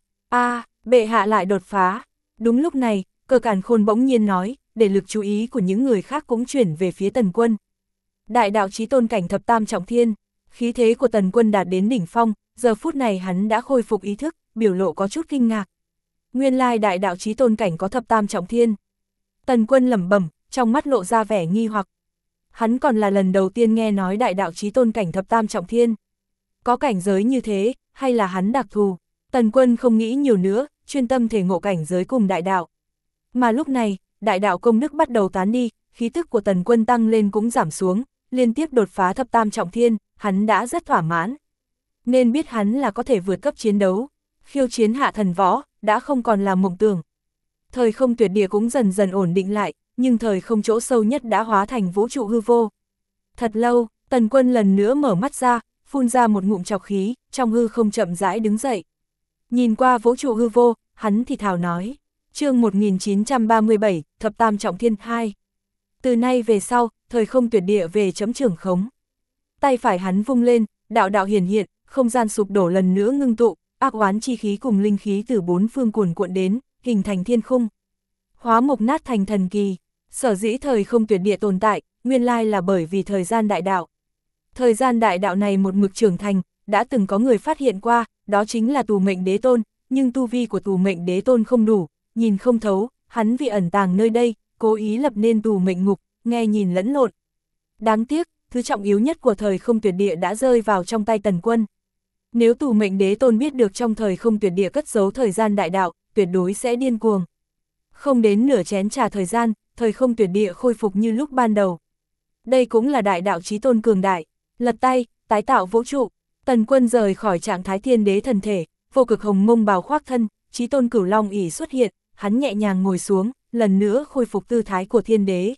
Bệ hạ lại đột phá. Đúng lúc này, Cơ Càn Khôn bỗng nhiên nói, để lực chú ý của những người khác cũng chuyển về phía Tần Quân. Đại đạo chí tôn cảnh thập tam trọng thiên, khí thế của Tần Quân đạt đến đỉnh phong, giờ phút này hắn đã khôi phục ý thức, biểu lộ có chút kinh ngạc. Nguyên lai đại đạo chí tôn cảnh có thập tam trọng thiên. Tần Quân lẩm bẩm, trong mắt lộ ra vẻ nghi hoặc. Hắn còn là lần đầu tiên nghe nói đại đạo chí tôn cảnh thập tam trọng thiên. Có cảnh giới như thế, hay là hắn đặc thù? Tần Quân không nghĩ nhiều nữa, chuyên tâm thể ngộ cảnh giới cùng đại đạo. Mà lúc này, đại đạo công đức bắt đầu tán đi, khí tức của Tần Quân tăng lên cũng giảm xuống, liên tiếp đột phá thập tam trọng thiên, hắn đã rất thỏa mãn. Nên biết hắn là có thể vượt cấp chiến đấu, khiêu chiến hạ thần võ, đã không còn là mộng tưởng. Thời không tuyệt địa cũng dần dần ổn định lại, nhưng thời không chỗ sâu nhất đã hóa thành vũ trụ hư vô. Thật lâu, Tần Quân lần nữa mở mắt ra, phun ra một ngụm trọc khí, trong hư không chậm rãi đứng dậy. Nhìn qua vũ trụ hư vô, hắn thì thào nói, chương 1937, thập tam trọng thiên 2. Từ nay về sau, thời không tuyệt địa về chấm trưởng khống. Tay phải hắn vung lên, đạo đạo hiển hiện, không gian sụp đổ lần nữa ngưng tụ, ác oán chi khí cùng linh khí từ bốn phương cuồn cuộn đến, hình thành thiên khung. Hóa mục nát thành thần kỳ, sở dĩ thời không tuyệt địa tồn tại, nguyên lai là bởi vì thời gian đại đạo. Thời gian đại đạo này một mực trưởng thành, đã từng có người phát hiện qua, đó chính là Tù Mệnh Đế Tôn, nhưng tu vi của Tù Mệnh Đế Tôn không đủ, nhìn không thấu, hắn vì ẩn tàng nơi đây, cố ý lập nên Tù Mệnh Ngục, nghe nhìn lẫn lộn. Đáng tiếc, thứ trọng yếu nhất của thời không tuyệt địa đã rơi vào trong tay Tần Quân. Nếu Tù Mệnh Đế Tôn biết được trong thời không tuyệt địa cất giấu thời gian đại đạo, tuyệt đối sẽ điên cuồng. Không đến nửa chén trà thời gian, thời không tuyệt địa khôi phục như lúc ban đầu. Đây cũng là đại đạo chí tôn cường đại, lật tay, tái tạo vũ trụ. Tần Quân rời khỏi trạng thái thiên đế thần thể, vô cực hồng mông bào khoác thân, Chí Tôn Cửu Long ỷ xuất hiện, hắn nhẹ nhàng ngồi xuống, lần nữa khôi phục tư thái của thiên đế.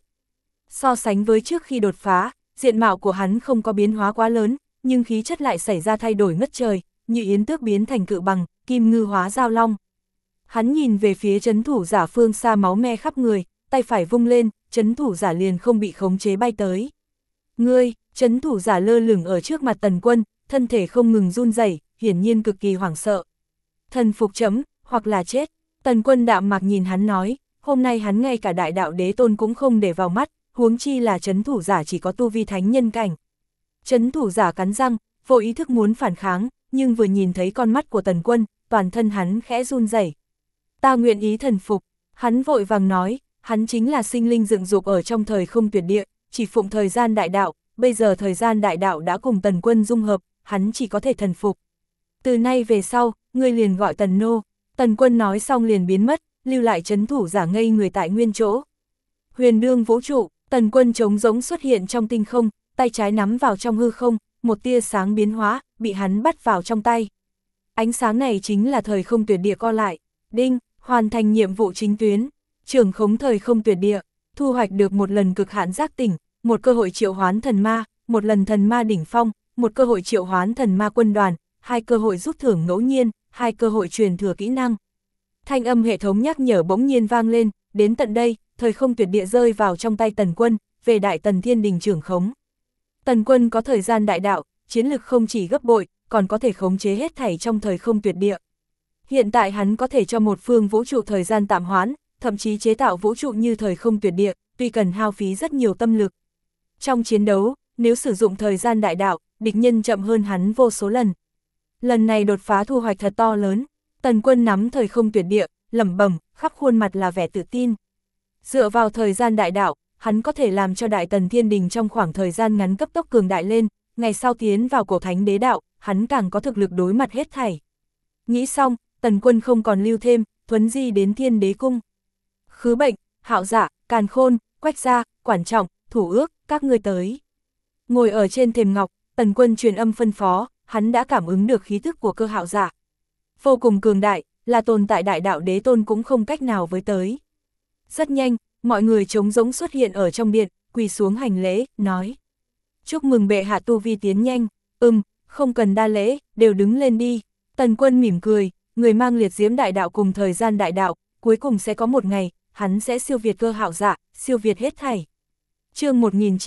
So sánh với trước khi đột phá, diện mạo của hắn không có biến hóa quá lớn, nhưng khí chất lại xảy ra thay đổi ngất trời, như yến tước biến thành cự bằng, kim ngư hóa giao long. Hắn nhìn về phía trấn thủ giả phương xa máu me khắp người, tay phải vung lên, trấn thủ giả liền không bị khống chế bay tới. Ngươi, trấn thủ giả lơ lửng ở trước mặt Tần Quân, thân thể không ngừng run rẩy, hiển nhiên cực kỳ hoảng sợ. Thần phục chấm, hoặc là chết. Tần Quân đạm mạc nhìn hắn nói, hôm nay hắn ngay cả đại đạo đế tôn cũng không để vào mắt, huống chi là trấn thủ giả chỉ có tu vi thánh nhân cảnh. Trấn thủ giả cắn răng, vô ý thức muốn phản kháng, nhưng vừa nhìn thấy con mắt của Tần Quân, toàn thân hắn khẽ run rẩy. Ta nguyện ý thần phục, hắn vội vàng nói, hắn chính là sinh linh dựng dục ở trong thời không tuyệt địa, chỉ phụng thời gian đại đạo, bây giờ thời gian đại đạo đã cùng Tần Quân dung hợp, hắn chỉ có thể thần phục. Từ nay về sau, ngươi liền gọi Tần Nô. Tần Quân nói xong liền biến mất, lưu lại trấn thủ giả ngây người tại nguyên chỗ. Huyền đương vũ trụ, Tần Quân trống rỗng xuất hiện trong tinh không, tay trái nắm vào trong hư không, một tia sáng biến hóa, bị hắn bắt vào trong tay. Ánh sáng này chính là thời không tuyệt địa co lại. Đinh, hoàn thành nhiệm vụ chính tuyến, trưởng khống thời không tuyệt địa, thu hoạch được một lần cực hạn giác tỉnh, một cơ hội triệu hoán thần ma, một lần thần ma đỉnh phong, một cơ hội triệu hoán thần ma quân đoàn, 2 cơ hội rút thưởng ngẫu nhiên, 2 cơ hội truyền thừa kỹ năng. Thanh âm hệ thống nhắc nhở bỗng nhiên vang lên, đến tận đây, thời không tuyệt địa rơi vào trong tay Tần Quân, về Đại Tần Thiên Đình trưởng khống. Tần Quân có thời gian đại đạo, chiến lực không chỉ gấp bội, còn có thể khống chế hết thảy trong thời không tuyệt địa. Hiện tại hắn có thể cho một phương vũ trụ thời gian tạm hoãn, thậm chí chế tạo vũ trụ như thời không tuyệt địa, tuy cần hao phí rất nhiều tâm lực. Trong chiến đấu, nếu sử dụng thời gian đại đạo, địch nhân chậm hơn hắn vô số lần. Lần này đột phá thu hoạch thật to lớn, Tần Quân nắm thời không tuyệt địa, lẩm bẩm, khắp khuôn mặt là vẻ tự tin. Dựa vào thời gian đại đạo, hắn có thể làm cho Đại Tần Thiên Đình trong khoảng thời gian ngắn cấp tốc cường đại lên, ngày sau tiến vào cổ thánh đế đạo, hắn càng có thực lực đối mặt hết thảy. Nghĩ xong, Tần Quân không còn lưu thêm, thuấn di đến Thiên Đế cung. Khứ Bệnh, Hạo Dạ, Càn Khôn, Quách Gia, Quản Trọng, Thủ Ước, các ngươi tới. Ngồi ở trên thềm ngọc, Tần Quân truyền âm phân phó, hắn đã cảm ứng được khí thức của Cơ Hạo Dạ. Vô cùng cường đại, là tồn tại đại đạo đế tôn cũng không cách nào với tới. Rất nhanh, mọi người trống rỗng xuất hiện ở trong điện, quỳ xuống hành lễ, nói. Chúc mừng bệ hạ tu vi tiến nhanh, không cần đa lễ, đều đứng lên đi. Tần Quân mỉm cười, người mang liệt diễm đại đạo cùng thời gian đại đạo, cuối cùng sẽ có một ngày, hắn sẽ siêu việt Cơ Hạo Dạ, siêu việt hết thảy. Chương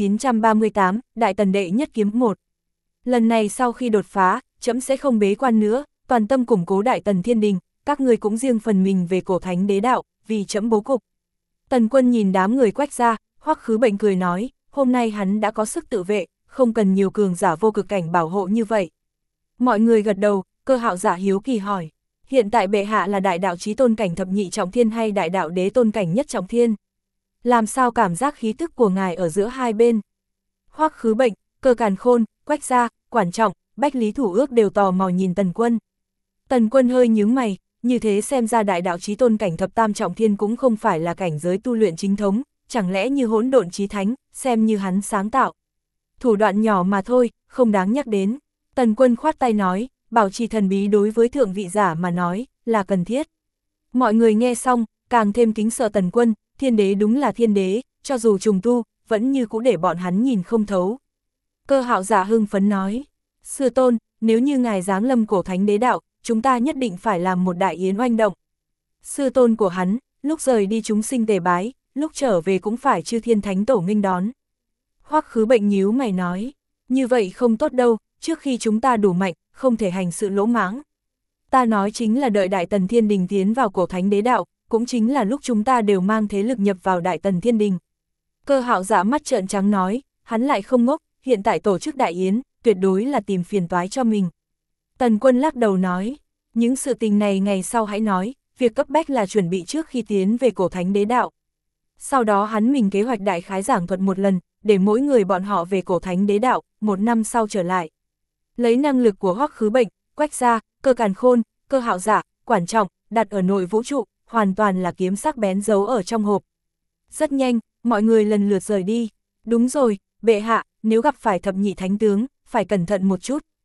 1938, Đại Tần đệ nhất kiếm 1. Lần này sau khi đột phá, trẫm sẽ không bế quan nữa, toàn tâm củng cố Đại Tần Thiên Đình, các người cũng riêng phần mình về cổ thánh đế đạo, vì trẫm bố cục. Tần Quân nhìn đám người Quách Gia, Hoắc Khứ Bệnh cười nói, hôm nay hắn đã có sức tự vệ, không cần nhiều cường giả vô cực cảnh bảo hộ như vậy. Mọi người gật đầu, Cơ Hạo Dạ hiếu kỳ hỏi, hiện tại bệ hạ là đại đạo chí tôn cảnh thập nhị trọng thiên hay đại đạo đế tôn cảnh nhất trọng thiên? Làm sao cảm giác khí tức của ngài ở giữa hai bên? Hoắc Khứ Bệnh, Cơ Càn Khôn, Quách Gia, Quản Trọng, Bách Lý Thủ Ước đều tò mò nhìn Tần Quân. Tần Quân hơi nhướng mày, như thế xem ra đại đạo chí tôn cảnh thập tam trọng thiên cũng không phải là cảnh giới tu luyện chính thống, chẳng lẽ như hỗn độn chí thánh, xem như hắn sáng tạo. Thủ đoạn nhỏ mà thôi, không đáng nhắc đến. Tần Quân khoát tay nói, bảo trì thần bí đối với thượng vị giả mà nói, là cần thiết. Mọi người nghe xong, càng thêm kính sợ Tần Quân, thiên đế đúng là thiên đế, cho dù trùng tu, vẫn như cũ để bọn hắn nhìn không thấu. Cơ Hạo Dạ hưng phấn nói, sư tôn, nếu như ngài giáng lâm cổ thánh đế đạo, chúng ta nhất định phải làm một đại yến oanh động. Sư tôn của hắn, lúc rời đi chúng sinh tề bái, lúc trở về cũng phải chư thiên thánh tổ nghênh đón. Hoắc Khứ Bệnh nhíu mày nói, như vậy không tốt đâu, trước khi chúng ta đủ mạnh, không thể hành sự lỗ mãng. Ta nói chính là đợi Đại Tần Thiên Đình tiến vào cổ thánh đế đạo, cũng chính là lúc chúng ta đều mang thế lực nhập vào Đại Tần Thiên Đình. Cơ Hạo Dạ mắt trợn trắng nói, hắn lại không ngốc, hiện tại tổ chức đại yến, tuyệt đối là tìm phiền toái cho mình. Tần Quân lắc đầu nói, những sự tình này ngày sau hãy nói, việc cấp bách là chuẩn bị trước khi tiến về cổ thánh đế đạo. Sau đó hắn mình kế hoạch đại khái giảng thuật một lần, để mỗi người bọn họ về cổ thánh đế đạo, 1 năm sau trở lại. Lấy năng lực của Hoắc Khứ Bệnh, Quách Gia, Cơ Càn Khôn, Cơ Hạo Dạ, Quản Trọng, đặt ở nội vũ trụ, hoàn toàn là kiếm sắc bén giấu ở trong hộp. Rất nhanh, mọi người lần lượt rời đi. Đúng rồi, bệ hạ, nếu gặp phải thập nhị thánh tướng, phải cẩn thận một chút.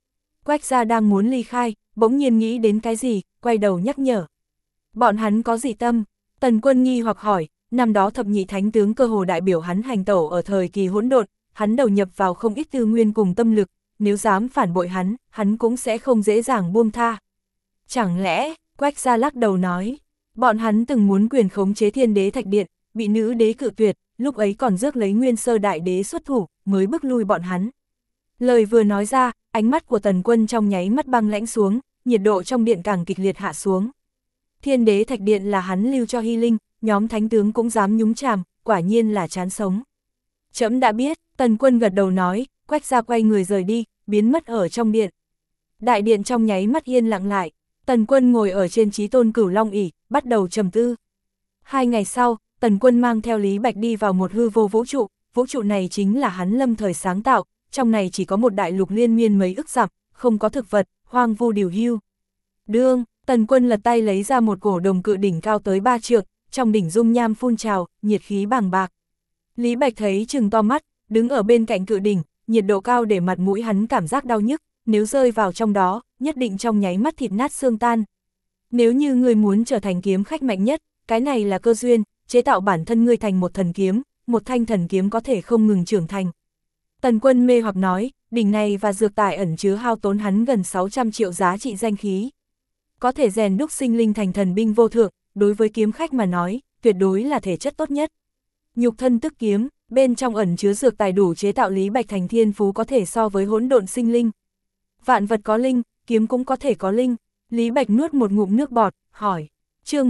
Quách gia đang muốn ly khai, bỗng nhiên nghĩ đến cái gì, quay đầu nhắc nhở. Bọn hắn có dị tâm? Tần Quân nghi hoặc hỏi, năm đó thập nhị thánh tướng cơ hồ đại biểu hắn hành tẩu ở thời kỳ hỗn độn, hắn đầu nhập vào không ít tư nguyên cùng tâm lực, nếu dám phản bội hắn cũng sẽ không dễ dàng buông tha. Chẳng lẽ, Quách gia lắc đầu nói, bọn hắn từng muốn quyền khống chế Thiên Đế Thạch Điện, bị nữ đế cự tuyệt, lúc ấy còn rước lấy Nguyên Sơ Đại Đế xuất thủ, mới bức lui bọn hắn. Lời vừa nói ra, ánh mắt của Tần Quân trong nháy mắt băng lãnh xuống, nhiệt độ trong điện càng kịch liệt hạ xuống. Thiên Đế Thạch Điện là hắn lưu cho Hy Linh, nhóm thánh tướng cũng dám nhúng chàm, quả nhiên là chán sống. Trẫm đã biết, Tần Quân gật đầu nói, Quách gia quay người rời đi, biến mất ở trong điện. Đại điện trong nháy mắt yên lặng lại, Tần Quân ngồi ở trên Chí Tôn Cửu Long ỷ, bắt đầu trầm tư. 2 ngày sau, Tần Quân mang theo Lý Bạch đi vào một hư vô vũ trụ này chính là hắn lâm thời sáng tạo, trong này chỉ có một đại lục liên miên mấy ức dặm, không có thực vật, hoang vu điều hưu. Đương, Tần Quân lật tay lấy ra một cổ đồng cự đỉnh cao tới 3 trượng, trong đỉnh dung nham phun trào, nhiệt khí bàng bạc. Lý Bạch thấy trừng to mắt, đứng ở bên cạnh cự đỉnh, nhiệt độ cao để mặt mũi hắn cảm giác đau nhức, nếu rơi vào trong đó, nhất định trong nháy mắt thịt nát xương tan. Nếu như ngươi muốn trở thành kiếm khách mạnh nhất, cái này là cơ duyên, chế tạo bản thân ngươi thành một thần kiếm, một thanh thần kiếm có thể không ngừng trưởng thành. Tần Quân mê hoặc nói, đỉnh này và dược tài ẩn chứa hao tốn hắn gần 600 triệu giá trị danh khí. Có thể rèn đúc sinh linh thành thần binh vô thượng, đối với kiếm khách mà nói, tuyệt đối là thể chất tốt nhất. Nhục thân tức kiếm, bên trong ẩn chứa dược tài đủ chế tạo Lý Bạch thành thiên phú có thể so với hỗn độn sinh linh. Vạn vật có linh, kiếm cũng có thể có linh. Lý Bạch nuốt một ngụm nước bọt, hỏi. Chương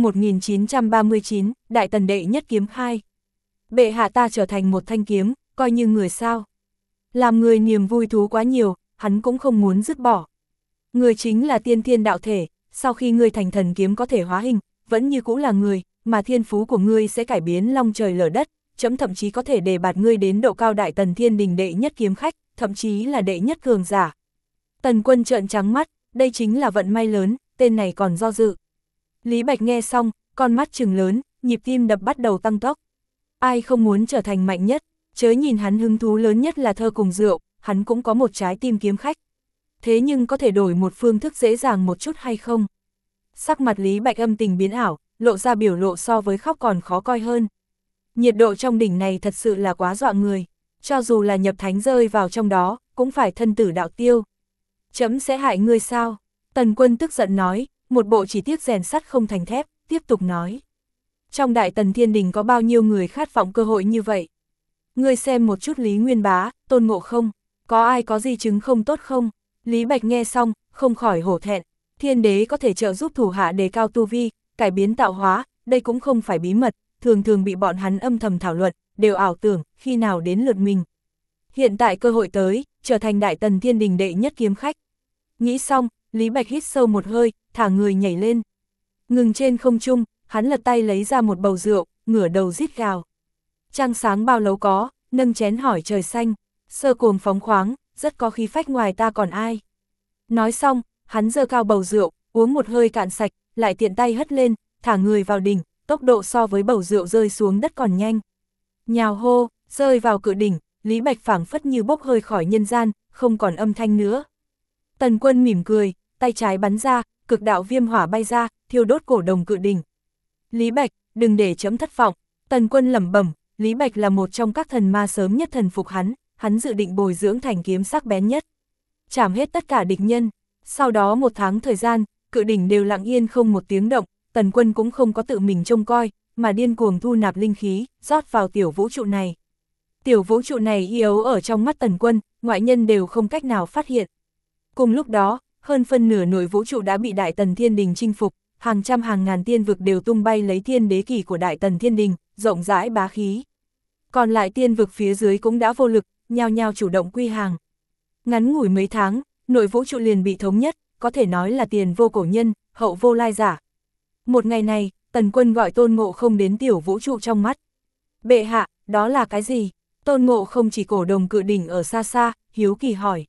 1939, Đại Tần đệ nhất kiếm 2. Bệ hạ ta trở thành một thanh kiếm, coi như người sao. Làm người niềm vui thú quá nhiều, hắn cũng không muốn dứt bỏ. Người chính là tiên thiên đạo thể, sau khi ngươi thành thần kiếm có thể hóa hình, vẫn như cũ là người, mà thiên phú của ngươi sẽ cải biến long trời lở đất, chấm thậm chí có thể đề bạt ngươi đến độ cao Đại Tần Thiên Đình đệ nhất kiếm khách, thậm chí là đệ nhất cường giả. Tần Quân trợn trắng mắt, đây chính là vận may lớn, tên này còn do dự. Lý Bạch nghe xong, con mắt trừng lớn, nhịp tim đập bắt đầu tăng tốc. Ai không muốn trở thành mạnh nhất, chớ nhìn hắn hứng thú lớn nhất là thơ cùng rượu, hắn cũng có một trái tim kiếm khách. Thế nhưng có thể đổi một phương thức dễ dàng một chút hay không? Sắc mặt Lý Bạch âm tình biến ảo, lộ ra biểu lộ so với khóc còn khó coi hơn. Nhiệt độ trong đỉnh này thật sự là quá dọa người, cho dù là nhập thánh rơi vào trong đó, cũng phải thân tử đạo tiêu. Chấm sẽ hại ngươi sao? Tần Quân tức giận nói, một bộ chỉ tiếc rèn sắt không thành thép, tiếp tục nói. Trong Đại Tần Thiên Đình có bao nhiêu người khát vọng cơ hội như vậy? Ngươi xem một chút Lý Nguyên Bá, Tôn Ngộ Không, có ai có di chứng không tốt không? Lý Bạch nghe xong, không khỏi hổ thẹn. Thiên đế có thể trợ giúp thủ hạ đề cao tu vi, cải biến tạo hóa, đây cũng không phải bí mật, thường thường bị bọn hắn âm thầm thảo luận, đều ảo tưởng, khi nào đến lượt mình. Hiện tại cơ hội tới, trở thành Đại Tần Thiên Đình đệ nhất kiếm khách. Nghĩ xong, Lý Bạch hít sâu một hơi, thả người nhảy lên. Ngừng trên không trung, hắn lật tay lấy ra một bầu rượu, ngửa đầu rít gào. Trăng sáng bao lâu có, nâng chén hỏi trời xanh, sơ cuồng phóng khoáng, rất có khí phách ngoài ta còn ai. Nói xong, hắn giơ cao bầu rượu, uống một hơi cạn sạch, lại tiện tay hất lên, thả người vào đỉnh, tốc độ so với bầu rượu rơi xuống đất còn nhanh. Nhào hô, rơi vào cự đỉnh, Lý Bạch phảng phất như bốc hơi khỏi nhân gian, không còn âm thanh nữa. Tần Quân mỉm cười, tay trái bắn ra, cực đạo viêm hỏa bay ra, thiêu đốt cổ đồng cự đỉnh. Lý Bạch, đừng để chấm thất vọng. Tần Quân lẩm bẩm, Lý Bạch là một trong các thần ma sớm nhất thần phục hắn dự định bồi dưỡng thành kiếm sắc bén nhất. Chảm hết tất cả địch nhân. Sau đó 1 tháng thời gian, cự đỉnh đều lặng yên không một tiếng động, Tần Quân cũng không có tự mình trông coi, mà điên cuồng thu nạp linh khí, rót vào tiểu vũ trụ này. Tiểu vũ trụ này yếu ở trong mắt Tần Quân, ngoại nhân đều không cách nào phát hiện. Cùng lúc đó, hơn phân nửa nội vũ trụ đã bị Đại Tần Thiên Đình chinh phục, hàng trăm hàng ngàn tiên vực đều tung bay lấy thiên đế kỳ của Đại Tần Thiên Đình, rộng rãi bá khí. Còn lại tiên vực phía dưới cũng đã vô lực, nhao nhao chủ động quy hàng. Ngắn ngủi mấy tháng, nội vũ trụ liền bị thống nhất, có thể nói là tiền vô cổ nhân, hậu vô lai giả. Một ngày này, Tần Quân gọi Tôn Ngộ Không đến tiểu vũ trụ trong mắt. Bệ hạ, đó là cái gì? Tôn Ngộ Không chỉ cổ đồng cự đỉnh ở xa xa, hiếu kỳ hỏi.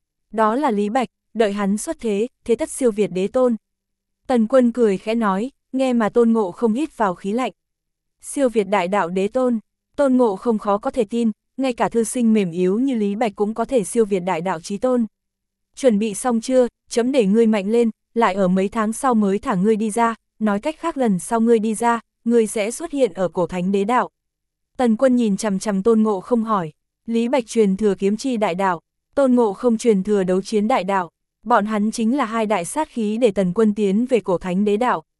Đó là Lý Bạch, đợi hắn xuất thế, thế tất siêu việt đế tôn. Tần Quân cười khẽ nói, nghe mà Tôn Ngộ Không hít vào khí lạnh. Siêu việt đại đạo đế tôn, Tôn Ngộ Không khó có thể tin, ngay cả thư sinh mềm yếu như Lý Bạch cũng có thể siêu việt đại đạo chí tôn. Chuẩn bị xong chưa, chấm để ngươi mạnh lên, lại ở mấy tháng sau mới thả ngươi đi ra, nói cách khác lần sau ngươi đi ra, ngươi sẽ xuất hiện ở cổ thánh đế đạo. Tần Quân nhìn chằm chằm Tôn Ngộ không hỏi, Lý Bạch truyền thừa kiếm chi đại đạo, Tôn Ngộ không truyền thừa đấu chiến đại đạo, bọn hắn chính là hai đại sát khí để Tần Quân tiến về cổ thánh đế đạo.